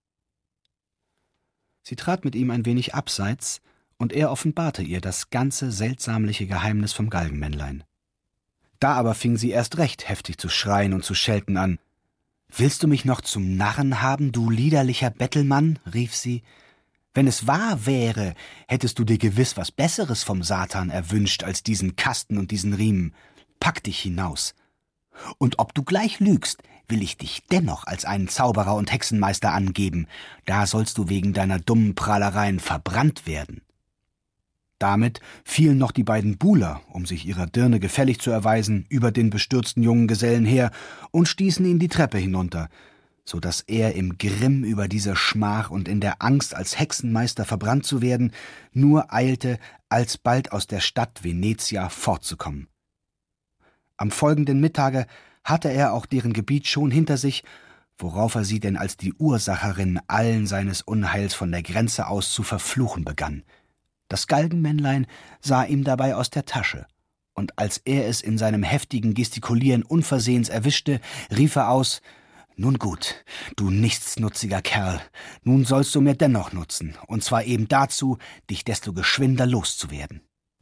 Sie trat mit ihm ein wenig abseits, und er offenbarte ihr das ganze seltsamliche Geheimnis vom Galgenmännlein. Da aber fing sie erst recht heftig zu schreien und zu schelten an. »Willst du mich noch zum Narren haben, du liederlicher Bettelmann?« rief sie. »Wenn es wahr wäre, hättest du dir gewiss was Besseres vom Satan erwünscht als diesen Kasten und diesen Riemen. Pack dich hinaus. Und ob du gleich lügst, will ich dich dennoch als einen Zauberer und Hexenmeister angeben. Da sollst du wegen deiner dummen Prahlereien verbrannt werden.« Damit fielen noch die beiden Buhler, um sich ihrer Dirne gefällig zu erweisen, über den bestürzten jungen Gesellen her und stießen ihn die Treppe hinunter, so daß er im Grimm über diese Schmach und in der Angst, als Hexenmeister verbrannt zu werden, nur eilte, alsbald aus der Stadt Venezia fortzukommen. Am folgenden Mittage hatte er auch deren Gebiet schon hinter sich, worauf er sie denn als die Ursacherin allen seines Unheils von der Grenze aus zu verfluchen begann. Das Galgenmännlein sah ihm dabei aus der Tasche, und als er es in seinem heftigen Gestikulieren unversehens erwischte, rief er aus, »Nun gut, du nichtsnutziger Kerl, nun sollst du mir dennoch nutzen, und zwar eben dazu, dich desto geschwinder loszuwerden.«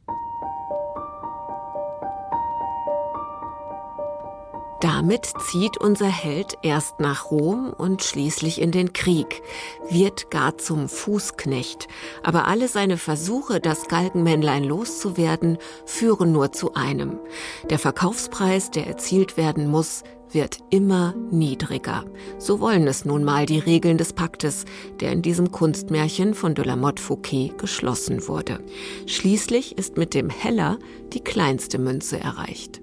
Damit zieht unser Held erst nach Rom und schließlich in den Krieg, wird gar zum Fußknecht. Aber alle seine Versuche, das Galgenmännlein loszuwerden, führen nur zu einem. Der Verkaufspreis, der erzielt werden muss, wird immer niedriger. So wollen es nun mal die Regeln des Paktes, der in diesem Kunstmärchen von de la Motte Fouqué geschlossen wurde. Schließlich ist mit dem Heller die kleinste Münze erreicht.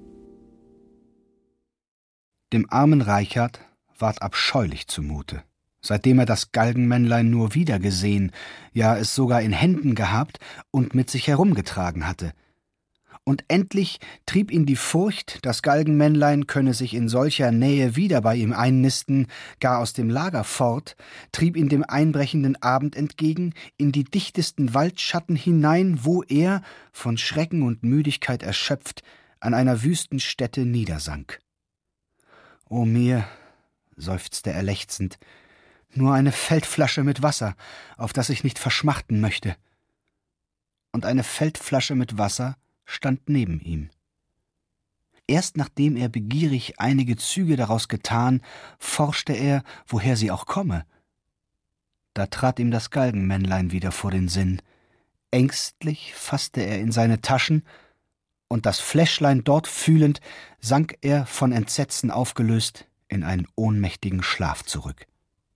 Dem armen Reichard ward abscheulich zumute, seitdem er das Galgenmännlein nur wieder gesehen, ja es sogar in Händen gehabt und mit sich herumgetragen hatte. Und endlich trieb ihn die Furcht, das Galgenmännlein könne sich in solcher Nähe wieder bei ihm einnisten, gar aus dem Lager fort, trieb ihn dem einbrechenden Abend entgegen, in die dichtesten Waldschatten hinein, wo er, von Schrecken und Müdigkeit erschöpft, an einer wüsten Stätte niedersank. »O mir«, seufzte er lechzend, »nur eine Feldflasche mit Wasser, auf das ich nicht verschmachten möchte.« Und eine Feldflasche mit Wasser stand neben ihm. Erst nachdem er begierig einige Züge daraus getan, forschte er, woher sie auch komme. Da trat ihm das Galgenmännlein wieder vor den Sinn. Ängstlich faßte er in seine Taschen, und das Fläschlein dort fühlend, sank er von Entsetzen aufgelöst in einen ohnmächtigen Schlaf zurück.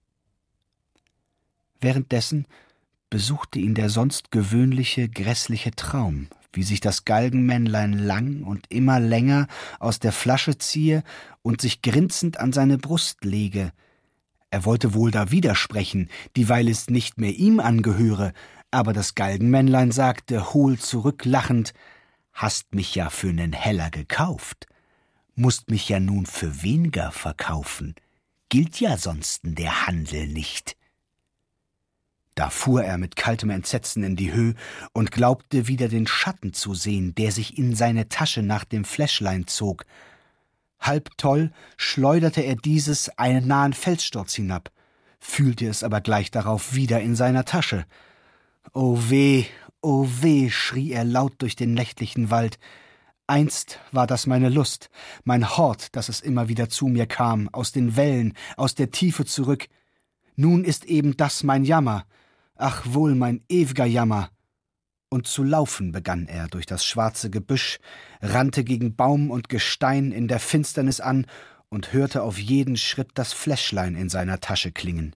Währenddessen besuchte ihn der sonst gewöhnliche, grässliche Traum, wie sich das Galgenmännlein lang und immer länger aus der Flasche ziehe und sich grinsend an seine Brust lege. Er wollte wohl da widersprechen, dieweil es nicht mehr ihm angehöre, Aber das Galgenmännlein sagte, hohl zurücklachend: »Hast mich ja für nen Heller gekauft, musst mich ja nun für weniger verkaufen, gilt ja sonsten der Handel nicht.« Da fuhr er mit kaltem Entsetzen in die Höh und glaubte wieder den Schatten zu sehen, der sich in seine Tasche nach dem Fläschlein zog. Halb toll schleuderte er dieses einen nahen Felssturz hinab, fühlte es aber gleich darauf wieder in seiner Tasche. »O weh, o weh«, schrie er laut durch den nächtlichen Wald, »einst war das meine Lust, mein Hort, dass es immer wieder zu mir kam, aus den Wellen, aus der Tiefe zurück. Nun ist eben das mein Jammer, ach wohl mein ew'ger Jammer.« Und zu laufen begann er durch das schwarze Gebüsch, rannte gegen Baum und Gestein in der Finsternis an und hörte auf jeden Schritt das Fläschlein in seiner Tasche klingen.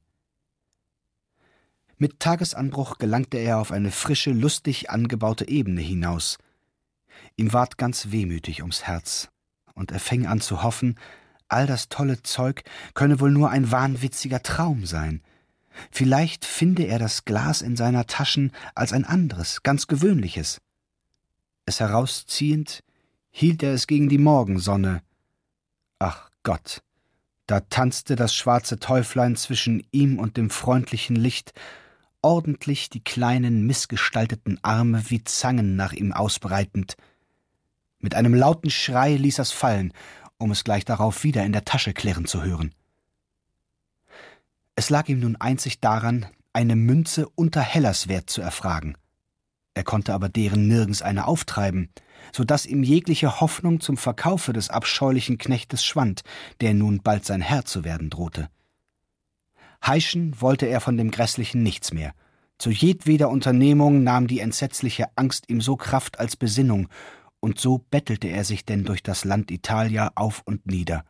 Mit Tagesanbruch gelangte er auf eine frische, lustig angebaute Ebene hinaus. Ihm ward ganz wehmütig ums Herz, und er fing an zu hoffen, all das tolle Zeug könne wohl nur ein wahnwitziger Traum sein. Vielleicht finde er das Glas in seiner Taschen als ein anderes, ganz gewöhnliches. Es herausziehend, hielt er es gegen die Morgensonne. Ach Gott, da tanzte das schwarze Täuflein zwischen ihm und dem freundlichen Licht, ordentlich die kleinen, missgestalteten Arme wie Zangen nach ihm ausbreitend. Mit einem lauten Schrei ließ er's fallen, um es gleich darauf wieder in der Tasche klirren zu hören. Es lag ihm nun einzig daran, eine Münze unter Hellers Wert zu erfragen. Er konnte aber deren nirgends eine auftreiben, so daß ihm jegliche Hoffnung zum Verkaufe des abscheulichen Knechtes schwand, der nun bald sein Herr zu werden drohte. Heischen wollte er von dem Grässlichen nichts mehr. Zu jedweder Unternehmung nahm die entsetzliche Angst ihm so Kraft als Besinnung, und so bettelte er sich denn durch das Land Italia auf und nieder.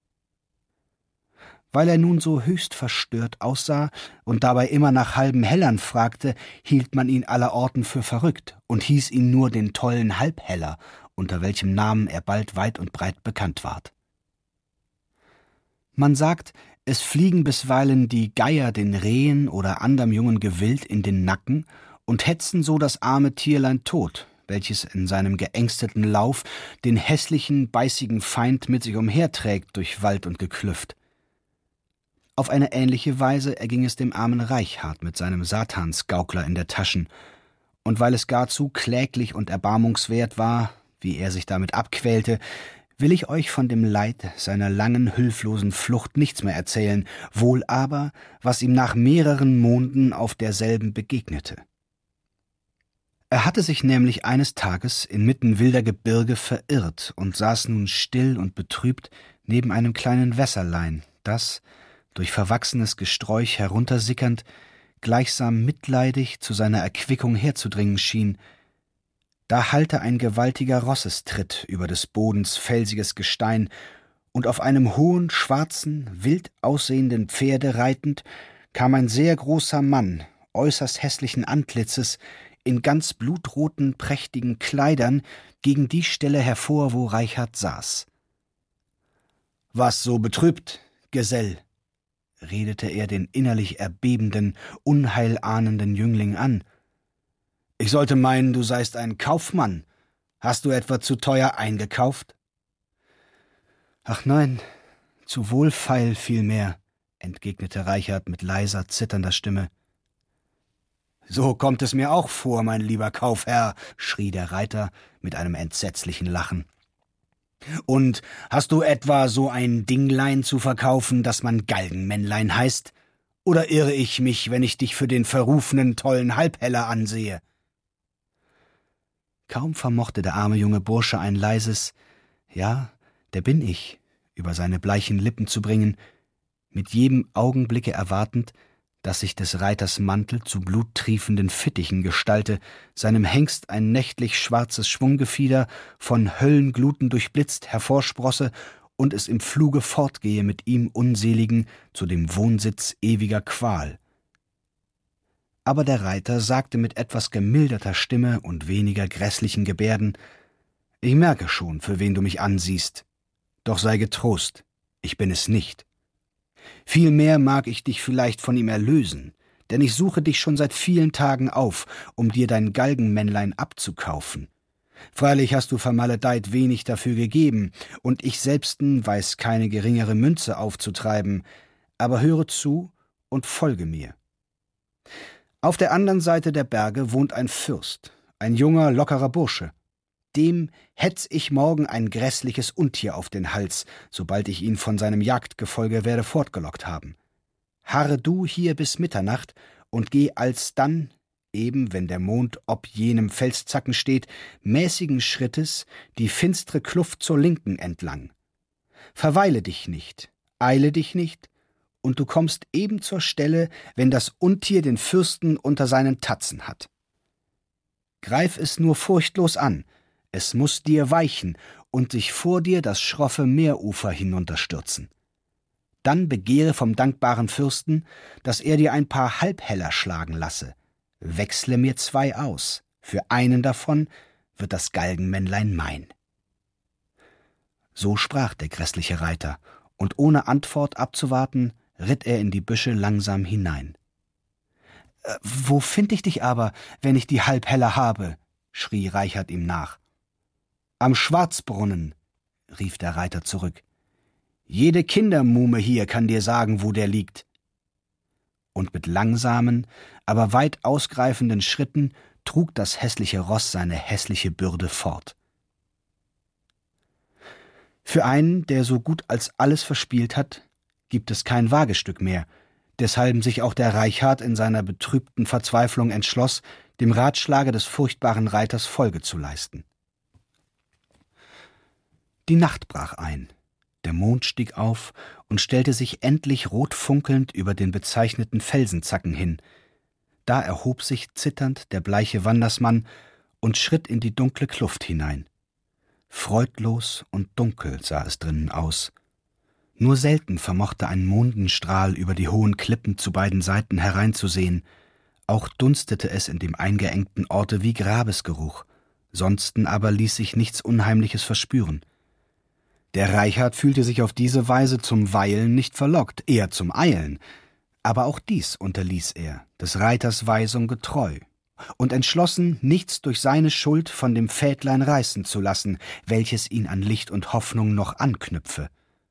Weil er nun so höchst verstört aussah und dabei immer nach halben Hellern fragte, hielt man ihn allerorten für verrückt und hieß ihn nur den tollen Halbheller, unter welchem Namen er bald weit und breit bekannt ward. Man sagt, es fliegen bisweilen die Geier den Rehen oder anderm jungen Gewild in den Nacken und hetzen so das arme Tierlein tot, welches in seinem geängsteten Lauf den hässlichen, beißigen Feind mit sich umherträgt durch Wald und Geklüft. Auf eine ähnliche Weise erging es dem armen Reichard mit seinem Satansgaukler in der Taschen, und weil es gar zu kläglich und erbarmungswert war, wie er sich damit abquälte, will ich euch von dem Leid seiner langen, hülflosen Flucht nichts mehr erzählen, wohl aber, was ihm nach mehreren Monden auf derselben begegnete. Er hatte sich nämlich eines Tages inmitten wilder Gebirge verirrt und saß nun still und betrübt neben einem kleinen Wässerlein, das, durch verwachsenes Gesträuch heruntersickernd, gleichsam mitleidig zu seiner Erquickung herzudringen schien. Da hallte ein gewaltiger Rossestritt über des Bodens felsiges Gestein, und auf einem hohen, schwarzen, wild aussehenden Pferde reitend, kam ein sehr großer Mann, äußerst hässlichen Antlitzes, in ganz blutroten, prächtigen Kleidern, gegen die Stelle hervor, wo Reichard saß. »Was so betrübt, Gesell?« redete er den innerlich erbebenden, unheilahnenden Jüngling an. »Ich sollte meinen, du seist ein Kaufmann. Hast du etwa zu teuer eingekauft?« »Ach nein, zu wohlfeil vielmehr«, entgegnete Reichard mit leiser, zitternder Stimme. »So kommt es mir auch vor, mein lieber Kaufherr«, schrie der Reiter mit einem entsetzlichen Lachen. »Und hast du etwa so ein Dinglein zu verkaufen, das man Galgenmännlein heißt? Oder irre ich mich, wenn ich dich für den verrufenen, tollen Halbheller ansehe?« Kaum vermochte der arme junge Bursche ein leises »Ja, der bin ich« über seine bleichen Lippen zu bringen, mit jedem Augenblicke erwartend, dass sich des Reiters Mantel zu bluttriefenden Fittichen gestalte, seinem Hengst ein nächtlich schwarzes Schwunggefieder, von Höllengluten durchblitzt, hervorsprosse und es im Fluge fortgehe mit ihm Unseligen zu dem Wohnsitz ewiger Qual. Aber der Reiter sagte mit etwas gemilderter Stimme und weniger grässlichen Gebärden: »Ich merke schon, für wen du mich ansiehst. Doch sei getrost, ich bin es nicht. Vielmehr mag ich dich vielleicht von ihm erlösen, denn ich suche dich schon seit vielen Tagen auf, um dir dein Galgenmännlein abzukaufen. Freilich hast du vermaledeit wenig dafür gegeben, und ich selbsten weiß keine geringere Münze aufzutreiben, aber höre zu und folge mir. Auf der anderen Seite der Berge wohnt ein Fürst, ein junger, lockerer Bursche. Dem hetz ich morgen ein grässliches Untier auf den Hals, sobald ich ihn von seinem Jagdgefolge werde fortgelockt haben. Harre du hier bis Mitternacht und geh alsdann, eben wenn der Mond ob jenem Felszacken steht, mäßigen Schrittes die finstre Kluft zur Linken entlang. Verweile dich nicht, eile dich nicht, und du kommst eben zur Stelle, wenn das Untier den Fürsten unter seinen Tatzen hat. Greif es nur furchtlos an, es muß dir weichen und sich vor dir das schroffe Meerufer hinunterstürzen. Dann begehre vom dankbaren Fürsten, dass er dir ein paar Halbheller schlagen lasse. Wechsle mir zwei aus, für einen davon wird das Galgenmännlein mein. So sprach der grässliche Reiter, und ohne Antwort abzuwarten, ritt er in die Büsche langsam hinein. Äh, »Wo find ich dich aber, wenn ich die Halbheller habe?« schrie Reichard ihm nach. »Am Schwarzbrunnen«, rief der Reiter zurück. »Jede Kindermuhme hier kann dir sagen, wo der liegt.« Und mit langsamen, aber weit ausgreifenden Schritten trug das hässliche Ross seine hässliche Bürde fort. Für einen, der so gut als alles verspielt hat, gibt es kein Wagestück mehr, deshalben sich auch der Reichard in seiner betrübten Verzweiflung entschloss, dem Ratschlage des furchtbaren Reiters Folge zu leisten. Die Nacht brach ein, der Mond stieg auf und stellte sich endlich rotfunkelnd über den bezeichneten Felsenzacken hin. Da erhob sich zitternd der bleiche Wandersmann und schritt in die dunkle Kluft hinein. Freudlos und dunkel sah es drinnen aus. Nur selten vermochte ein Mondenstrahl über die hohen Klippen zu beiden Seiten hereinzusehen, auch dunstete es in dem eingeengten Orte wie Grabesgeruch, sonsten aber ließ sich nichts Unheimliches verspüren. Der Reichard fühlte sich auf diese Weise zum Weilen nicht verlockt, eher zum Eilen, aber auch dies unterließ er, des Reiters Weisung getreu, und entschlossen, nichts durch seine Schuld von dem Fädlein reißen zu lassen, welches ihn an Licht und Hoffnung noch anknüpfe.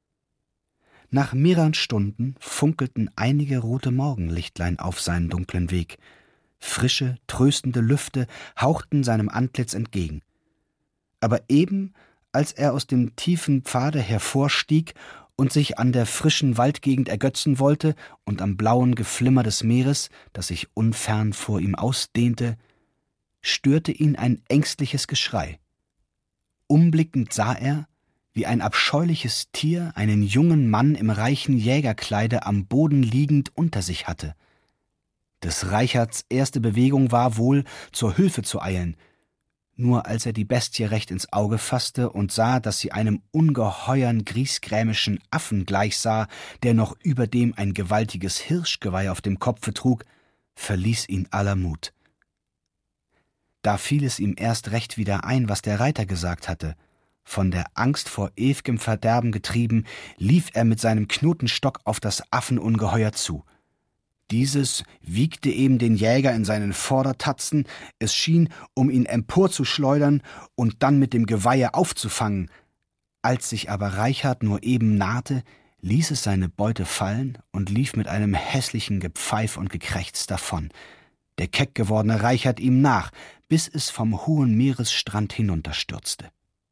Nach mehreren Stunden funkelten einige rote Morgenlichtlein auf seinen dunklen Weg. Frische, tröstende Lüfte hauchten seinem Antlitz entgegen. Aber eben, als er aus dem tiefen Pfade hervorstieg und sich an der frischen Waldgegend ergötzen wollte und am blauen Geflimmer des Meeres, das sich unfern vor ihm ausdehnte, störte ihn ein ängstliches Geschrei. Umblickend sah er, wie ein abscheuliches Tier einen jungen Mann im reichen Jägerkleide am Boden liegend unter sich hatte. Des Reichards erste Bewegung war wohl, zur Hilfe zu eilen. Nur als er die Bestie recht ins Auge fasste und sah, dass sie einem ungeheuern griesgrämischen Affen gleichsah, der noch überdem ein gewaltiges Hirschgeweih auf dem Kopfe trug, verließ ihn aller Mut. Da fiel es ihm erst recht wieder ein, was der Reiter gesagt hatte. Von der Angst vor ew'gem Verderben getrieben, lief er mit seinem Knotenstock auf das Affenungeheuer zu. Dieses wiegte eben den Jäger in seinen Vordertatzen, es schien, um ihn emporzuschleudern und dann mit dem Geweihe aufzufangen. Als sich aber Reichard nur eben nahte, ließ es seine Beute fallen und lief mit einem hässlichen Gepfeif und Gekrächz davon. Der keck gewordene Reichard ihm nach, bis es vom hohen Meeresstrand hinunterstürzte.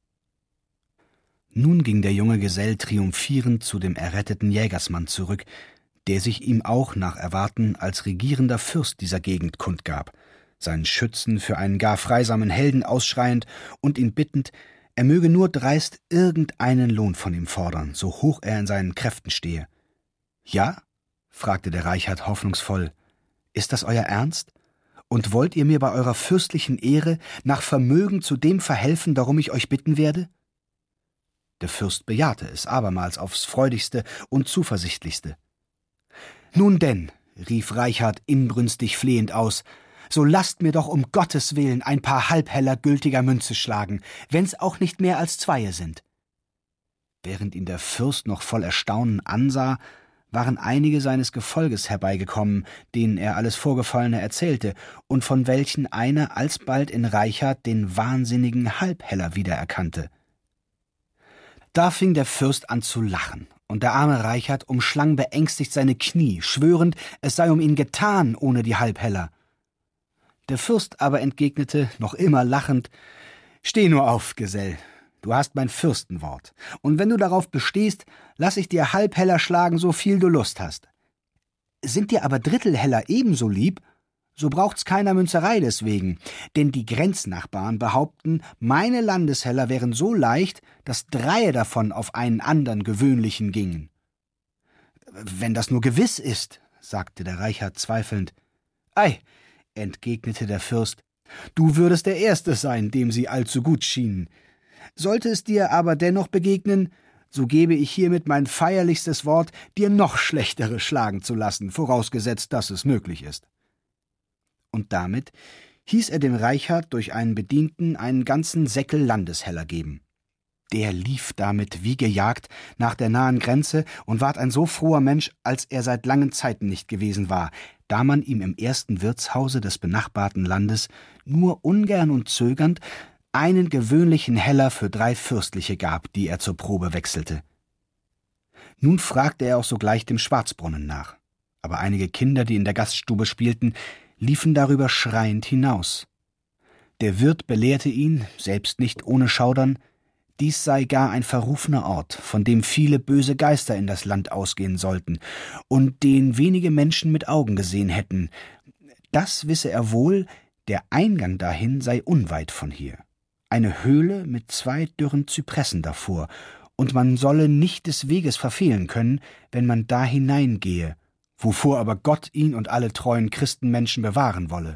Nun ging der junge Gesell triumphierend zu dem erretteten Jägersmann zurück, der sich ihm auch nach Erwarten als regierender Fürst dieser Gegend kundgab, seinen Schützen für einen gar freisamen Helden ausschreiend und ihn bittend, er möge nur dreist irgendeinen Lohn von ihm fordern, so hoch er in seinen Kräften stehe. »Ja?« fragte der Reichard hoffnungsvoll, »ist das euer Ernst? Und wollt ihr mir bei eurer fürstlichen Ehre nach Vermögen zu dem verhelfen, darum ich euch bitten werde?« Der Fürst bejahte es abermals aufs freudigste und zuversichtlichste. »Nun denn«, rief Reichard inbrünstig flehend aus, »so lasst mir doch um Gottes Willen ein paar Halbheller gültiger Münze schlagen, wenn's auch nicht mehr als zweie sind.« Während ihn der Fürst noch voll Erstaunen ansah, waren einige seines Gefolges herbeigekommen, denen er alles Vorgefallene erzählte und von welchen einer alsbald in Reichard den wahnsinnigen Halbheller wiedererkannte. Da fing der Fürst an zu lachen, und der arme Reichard umschlang beängstigt seine Knie, schwörend, es sei um ihn getan ohne die Halbheller. Der Fürst aber entgegnete, noch immer lachend: »Steh nur auf, Gesell, du hast mein Fürstenwort, und wenn du darauf bestehst, lass ich dir Halbheller schlagen, so viel du Lust hast. Sind dir aber Drittelheller ebenso lieb, so braucht's keiner Münzerei deswegen, denn die Grenznachbarn behaupten, meine Landesheller wären so leicht, dass dreie davon auf einen andern gewöhnlichen gingen.« »Wenn das nur gewiss ist«, sagte der Reichard zweifelnd. »Ei«, entgegnete der Fürst, »du würdest der Erste sein, dem sie allzu gut schienen. Sollte es dir aber dennoch begegnen, so gebe ich hiermit mein feierlichstes Wort, dir noch schlechtere schlagen zu lassen, vorausgesetzt, dass es möglich ist.« Und damit hieß er dem Reichard durch einen Bedienten einen ganzen Säckel Landesheller geben. Der lief damit wie gejagt nach der nahen Grenze und ward ein so froher Mensch, als er seit langen Zeiten nicht gewesen war, da man ihm im ersten Wirtshause des benachbarten Landes nur ungern und zögernd einen gewöhnlichen Heller für drei fürstliche gab, die er zur Probe wechselte. Nun fragte er auch sogleich dem Schwarzbrunnen nach, aber einige Kinder, die in der Gaststube spielten, liefen darüber schreiend hinaus. Der Wirt belehrte ihn, selbst nicht ohne Schaudern, dies sei gar ein verrufener Ort, von dem viele böse Geister in das Land ausgehen sollten und den wenige Menschen mit Augen gesehen hätten. Das wisse er wohl, der Eingang dahin sei unweit von hier. Eine Höhle mit zwei dürren Zypressen davor, und man solle nicht des Weges verfehlen können, wenn man da hineingehe, wovor aber Gott ihn und alle treuen Christenmenschen bewahren wolle.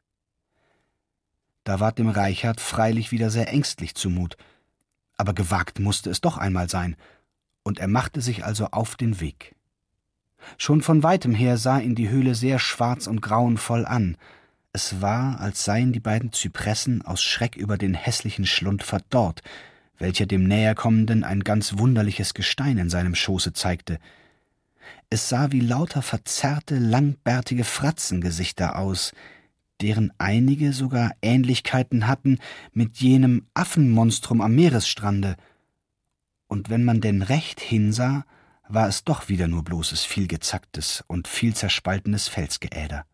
Da ward dem Reichard freilich wieder sehr ängstlich zumut, aber gewagt mußte es doch einmal sein, und er machte sich also auf den Weg. Schon von weitem her sah ihn die Höhle sehr schwarz und grauenvoll an. Es war, als seien die beiden Zypressen aus Schreck über den hässlichen Schlund verdorrt, welcher dem Näherkommenden ein ganz wunderliches Gestein in seinem Schoße zeigte. Es sah wie lauter verzerrte, langbärtige Fratzengesichter aus, deren einige sogar Ähnlichkeiten hatten mit jenem Affenmonstrum am Meeresstrande. Und wenn man denn recht hinsah, war es doch wieder nur bloßes vielgezacktes und viel zerspaltenes Felsgeäder.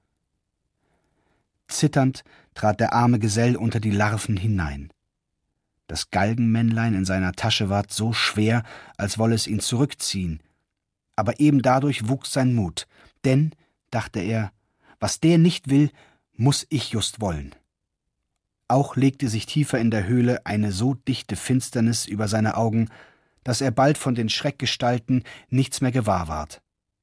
Zitternd trat der arme Gesell unter die Larven hinein. Das Galgenmännlein in seiner Tasche ward so schwer, als wolle es ihn zurückziehen. Aber eben dadurch wuchs sein Mut, denn, dachte er, was der nicht will, muß ich just wollen. Auch legte sich tiefer in der Höhle eine so dichte Finsternis über seine Augen, dass er bald von den Schreckgestalten nichts mehr gewahr ward.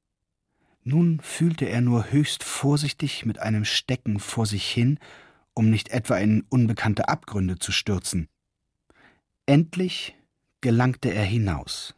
Nun fühlte er nur höchst vorsichtig mit einem Stecken vor sich hin, um nicht etwa in unbekannte Abgründe zu stürzen. Endlich gelangte er hinaus.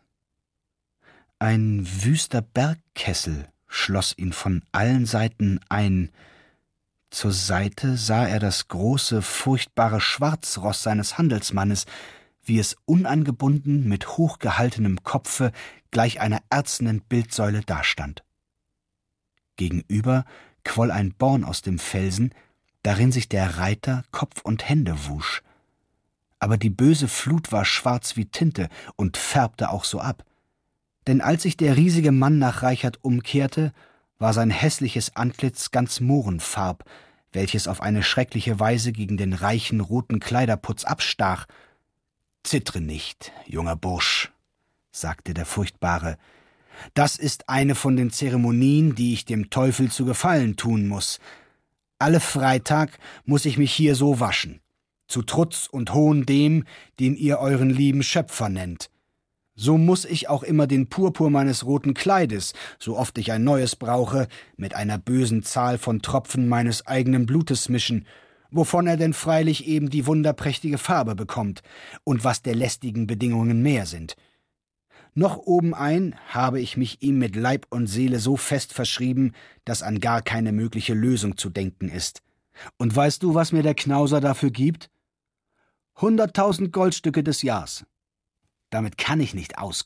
Ein wüster Bergkessel schloss ihn von allen Seiten ein. Zur Seite sah er das große, furchtbare Schwarzross seines Handelsmannes, wie es unangebunden mit hochgehaltenem Kopfe gleich einer erzenen Bildsäule dastand. Gegenüber quoll ein Born aus dem Felsen, darin sich der Reiter Kopf und Hände wusch. Aber die böse Flut war schwarz wie Tinte und färbte auch so ab. Denn als sich der riesige Mann nach Reichard umkehrte, war sein hässliches Antlitz ganz mohrenfarb, welches auf eine schreckliche Weise gegen den reichen roten Kleiderputz abstach. »Zittre nicht, junger Bursch«, sagte der Furchtbare, »das ist eine von den Zeremonien, die ich dem Teufel zu Gefallen tun muß. Alle Freitag muß ich mich hier so waschen, zu Trutz und Hohn dem, den ihr euren lieben Schöpfer nennt. So muß ich auch immer den Purpur meines roten Kleides, so oft ich ein neues brauche, mit einer bösen Zahl von Tropfen meines eigenen Blutes mischen, wovon er denn freilich eben die wunderprächtige Farbe bekommt und was der lästigen Bedingungen mehr sind. Noch obenein habe ich mich ihm mit Leib und Seele so fest verschrieben, dass an gar keine mögliche Lösung zu denken ist. Und weißt du, was mir der Knauser dafür gibt? Hunderttausend Goldstücke des Jahrs. Damit kann ich nicht auskommen,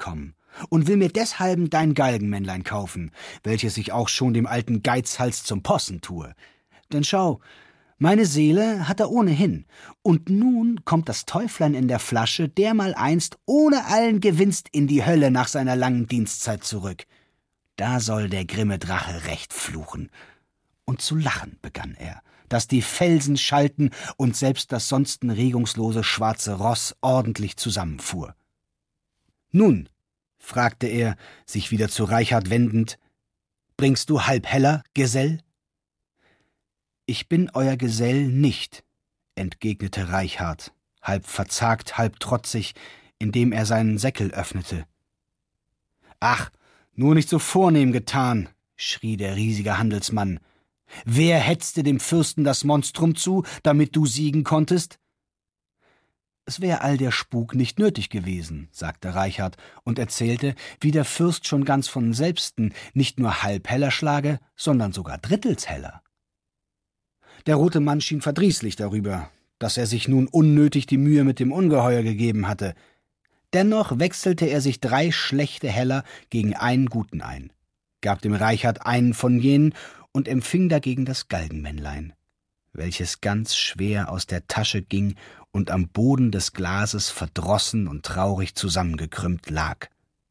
und will mir deshalben dein Galgenmännlein kaufen, welches ich auch schon dem alten Geizhals zum Possen tue. Denn schau, meine Seele hat er ohnehin, und nun kommt das Täuflein in der Flasche dermaleinst ohne allen Gewinst in die Hölle nach seiner langen Dienstzeit zurück. Da soll der grimme Drache recht fluchen. Und zu lachen begann er, dass die Felsen schalten und selbst das sonsten regungslose schwarze Ross ordentlich zusammenfuhr. »Nun«, fragte er, sich wieder zu Reichard wendend, »bringst du halb heller, Gesell?« »Ich bin euer Gesell nicht«, entgegnete Reichard, halb verzagt, halb trotzig, indem er seinen Säckel öffnete. »Ach, nur nicht so vornehm getan«, schrie der riesige Handelsmann. »Wer hetzte dem Fürsten das Monstrum zu, damit du siegen konntest?« »Es wäre all der Spuk nicht nötig gewesen«, sagte Reichard und erzählte, wie der Fürst schon ganz von selbsten nicht nur halb heller schlage, sondern sogar drittels heller. Der rote Mann schien verdrießlich darüber, dass er sich nun unnötig die Mühe mit dem Ungeheuer gegeben hatte. Dennoch wechselte er sich drei schlechte Heller gegen einen guten ein, gab dem Reichard einen von jenen und empfing dagegen das Galgenmännlein, welches ganz schwer aus der Tasche ging und am Boden des Glases verdrossen und traurig zusammengekrümmt lag.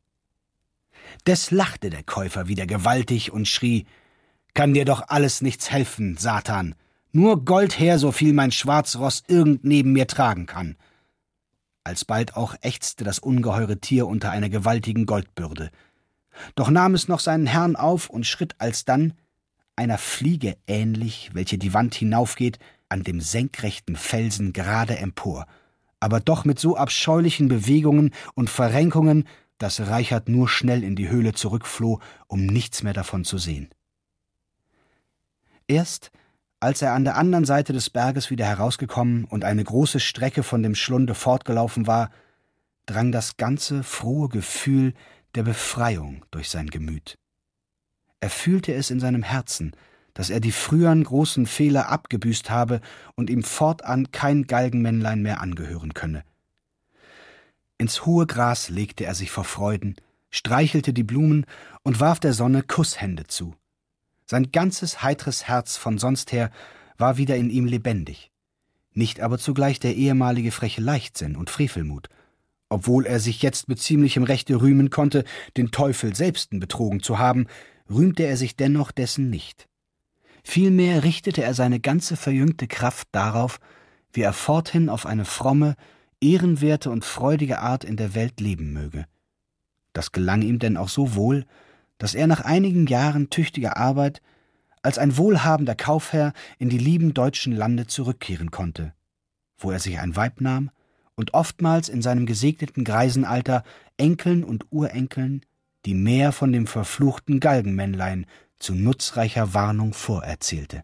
Des lachte der Käufer wieder gewaltig und schrie: »Kann dir doch alles nichts helfen, Satan! Nur Gold her, so viel mein Schwarzross irgend neben mir tragen kann!« Alsbald auch ächzte das ungeheure Tier unter einer gewaltigen Goldbürde. Doch nahm es noch seinen Herrn auf und schritt alsdann, einer Fliege ähnlich, welche die Wand hinaufgeht, an dem senkrechten Felsen gerade empor, aber doch mit so abscheulichen Bewegungen und Verrenkungen, dass Reichard nur schnell in die Höhle zurückfloh, um nichts mehr davon zu sehen. Erst als er an der anderen Seite des Berges wieder herausgekommen und eine große Strecke von dem Schlunde fortgelaufen war, drang das ganze frohe Gefühl der Befreiung durch sein Gemüt. Er fühlte es in seinem Herzen, dass er die früheren großen Fehler abgebüßt habe und ihm fortan kein Galgenmännlein mehr angehören könne. Ins hohe Gras legte er sich vor Freuden, streichelte die Blumen und warf der Sonne Kusshände zu. Sein ganzes heitres Herz von sonst her war wieder in ihm lebendig, nicht aber zugleich der ehemalige freche Leichtsinn und Frevelmut, obwohl er sich jetzt mit ziemlichem Rechte rühmen konnte, den Teufel selbsten betrogen zu haben, rühmte er sich dennoch dessen nicht. Vielmehr richtete er seine ganze verjüngte Kraft darauf, wie er forthin auf eine fromme, ehrenwerte und freudige Art in der Welt leben möge. Das gelang ihm denn auch so wohl, dass er nach einigen Jahren tüchtiger Arbeit als ein wohlhabender Kaufherr in die lieben deutschen Lande zurückkehren konnte, wo er sich ein Weib nahm und oftmals in seinem gesegneten Greisenalter Enkeln und Urenkeln die mehr von dem verfluchten Galgenmännlein zu nutzreicher Warnung vorerzählte.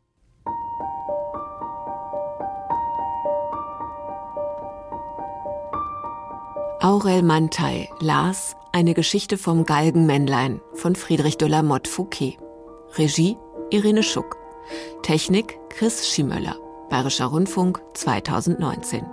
Aurel Manthey las Eine Geschichte vom Galgenmännlein von Friedrich de la Motte Fouquet. Regie Irene Schuck. Technik Chris Schiemöller. Bayerischer Rundfunk zweitausendneunzehn.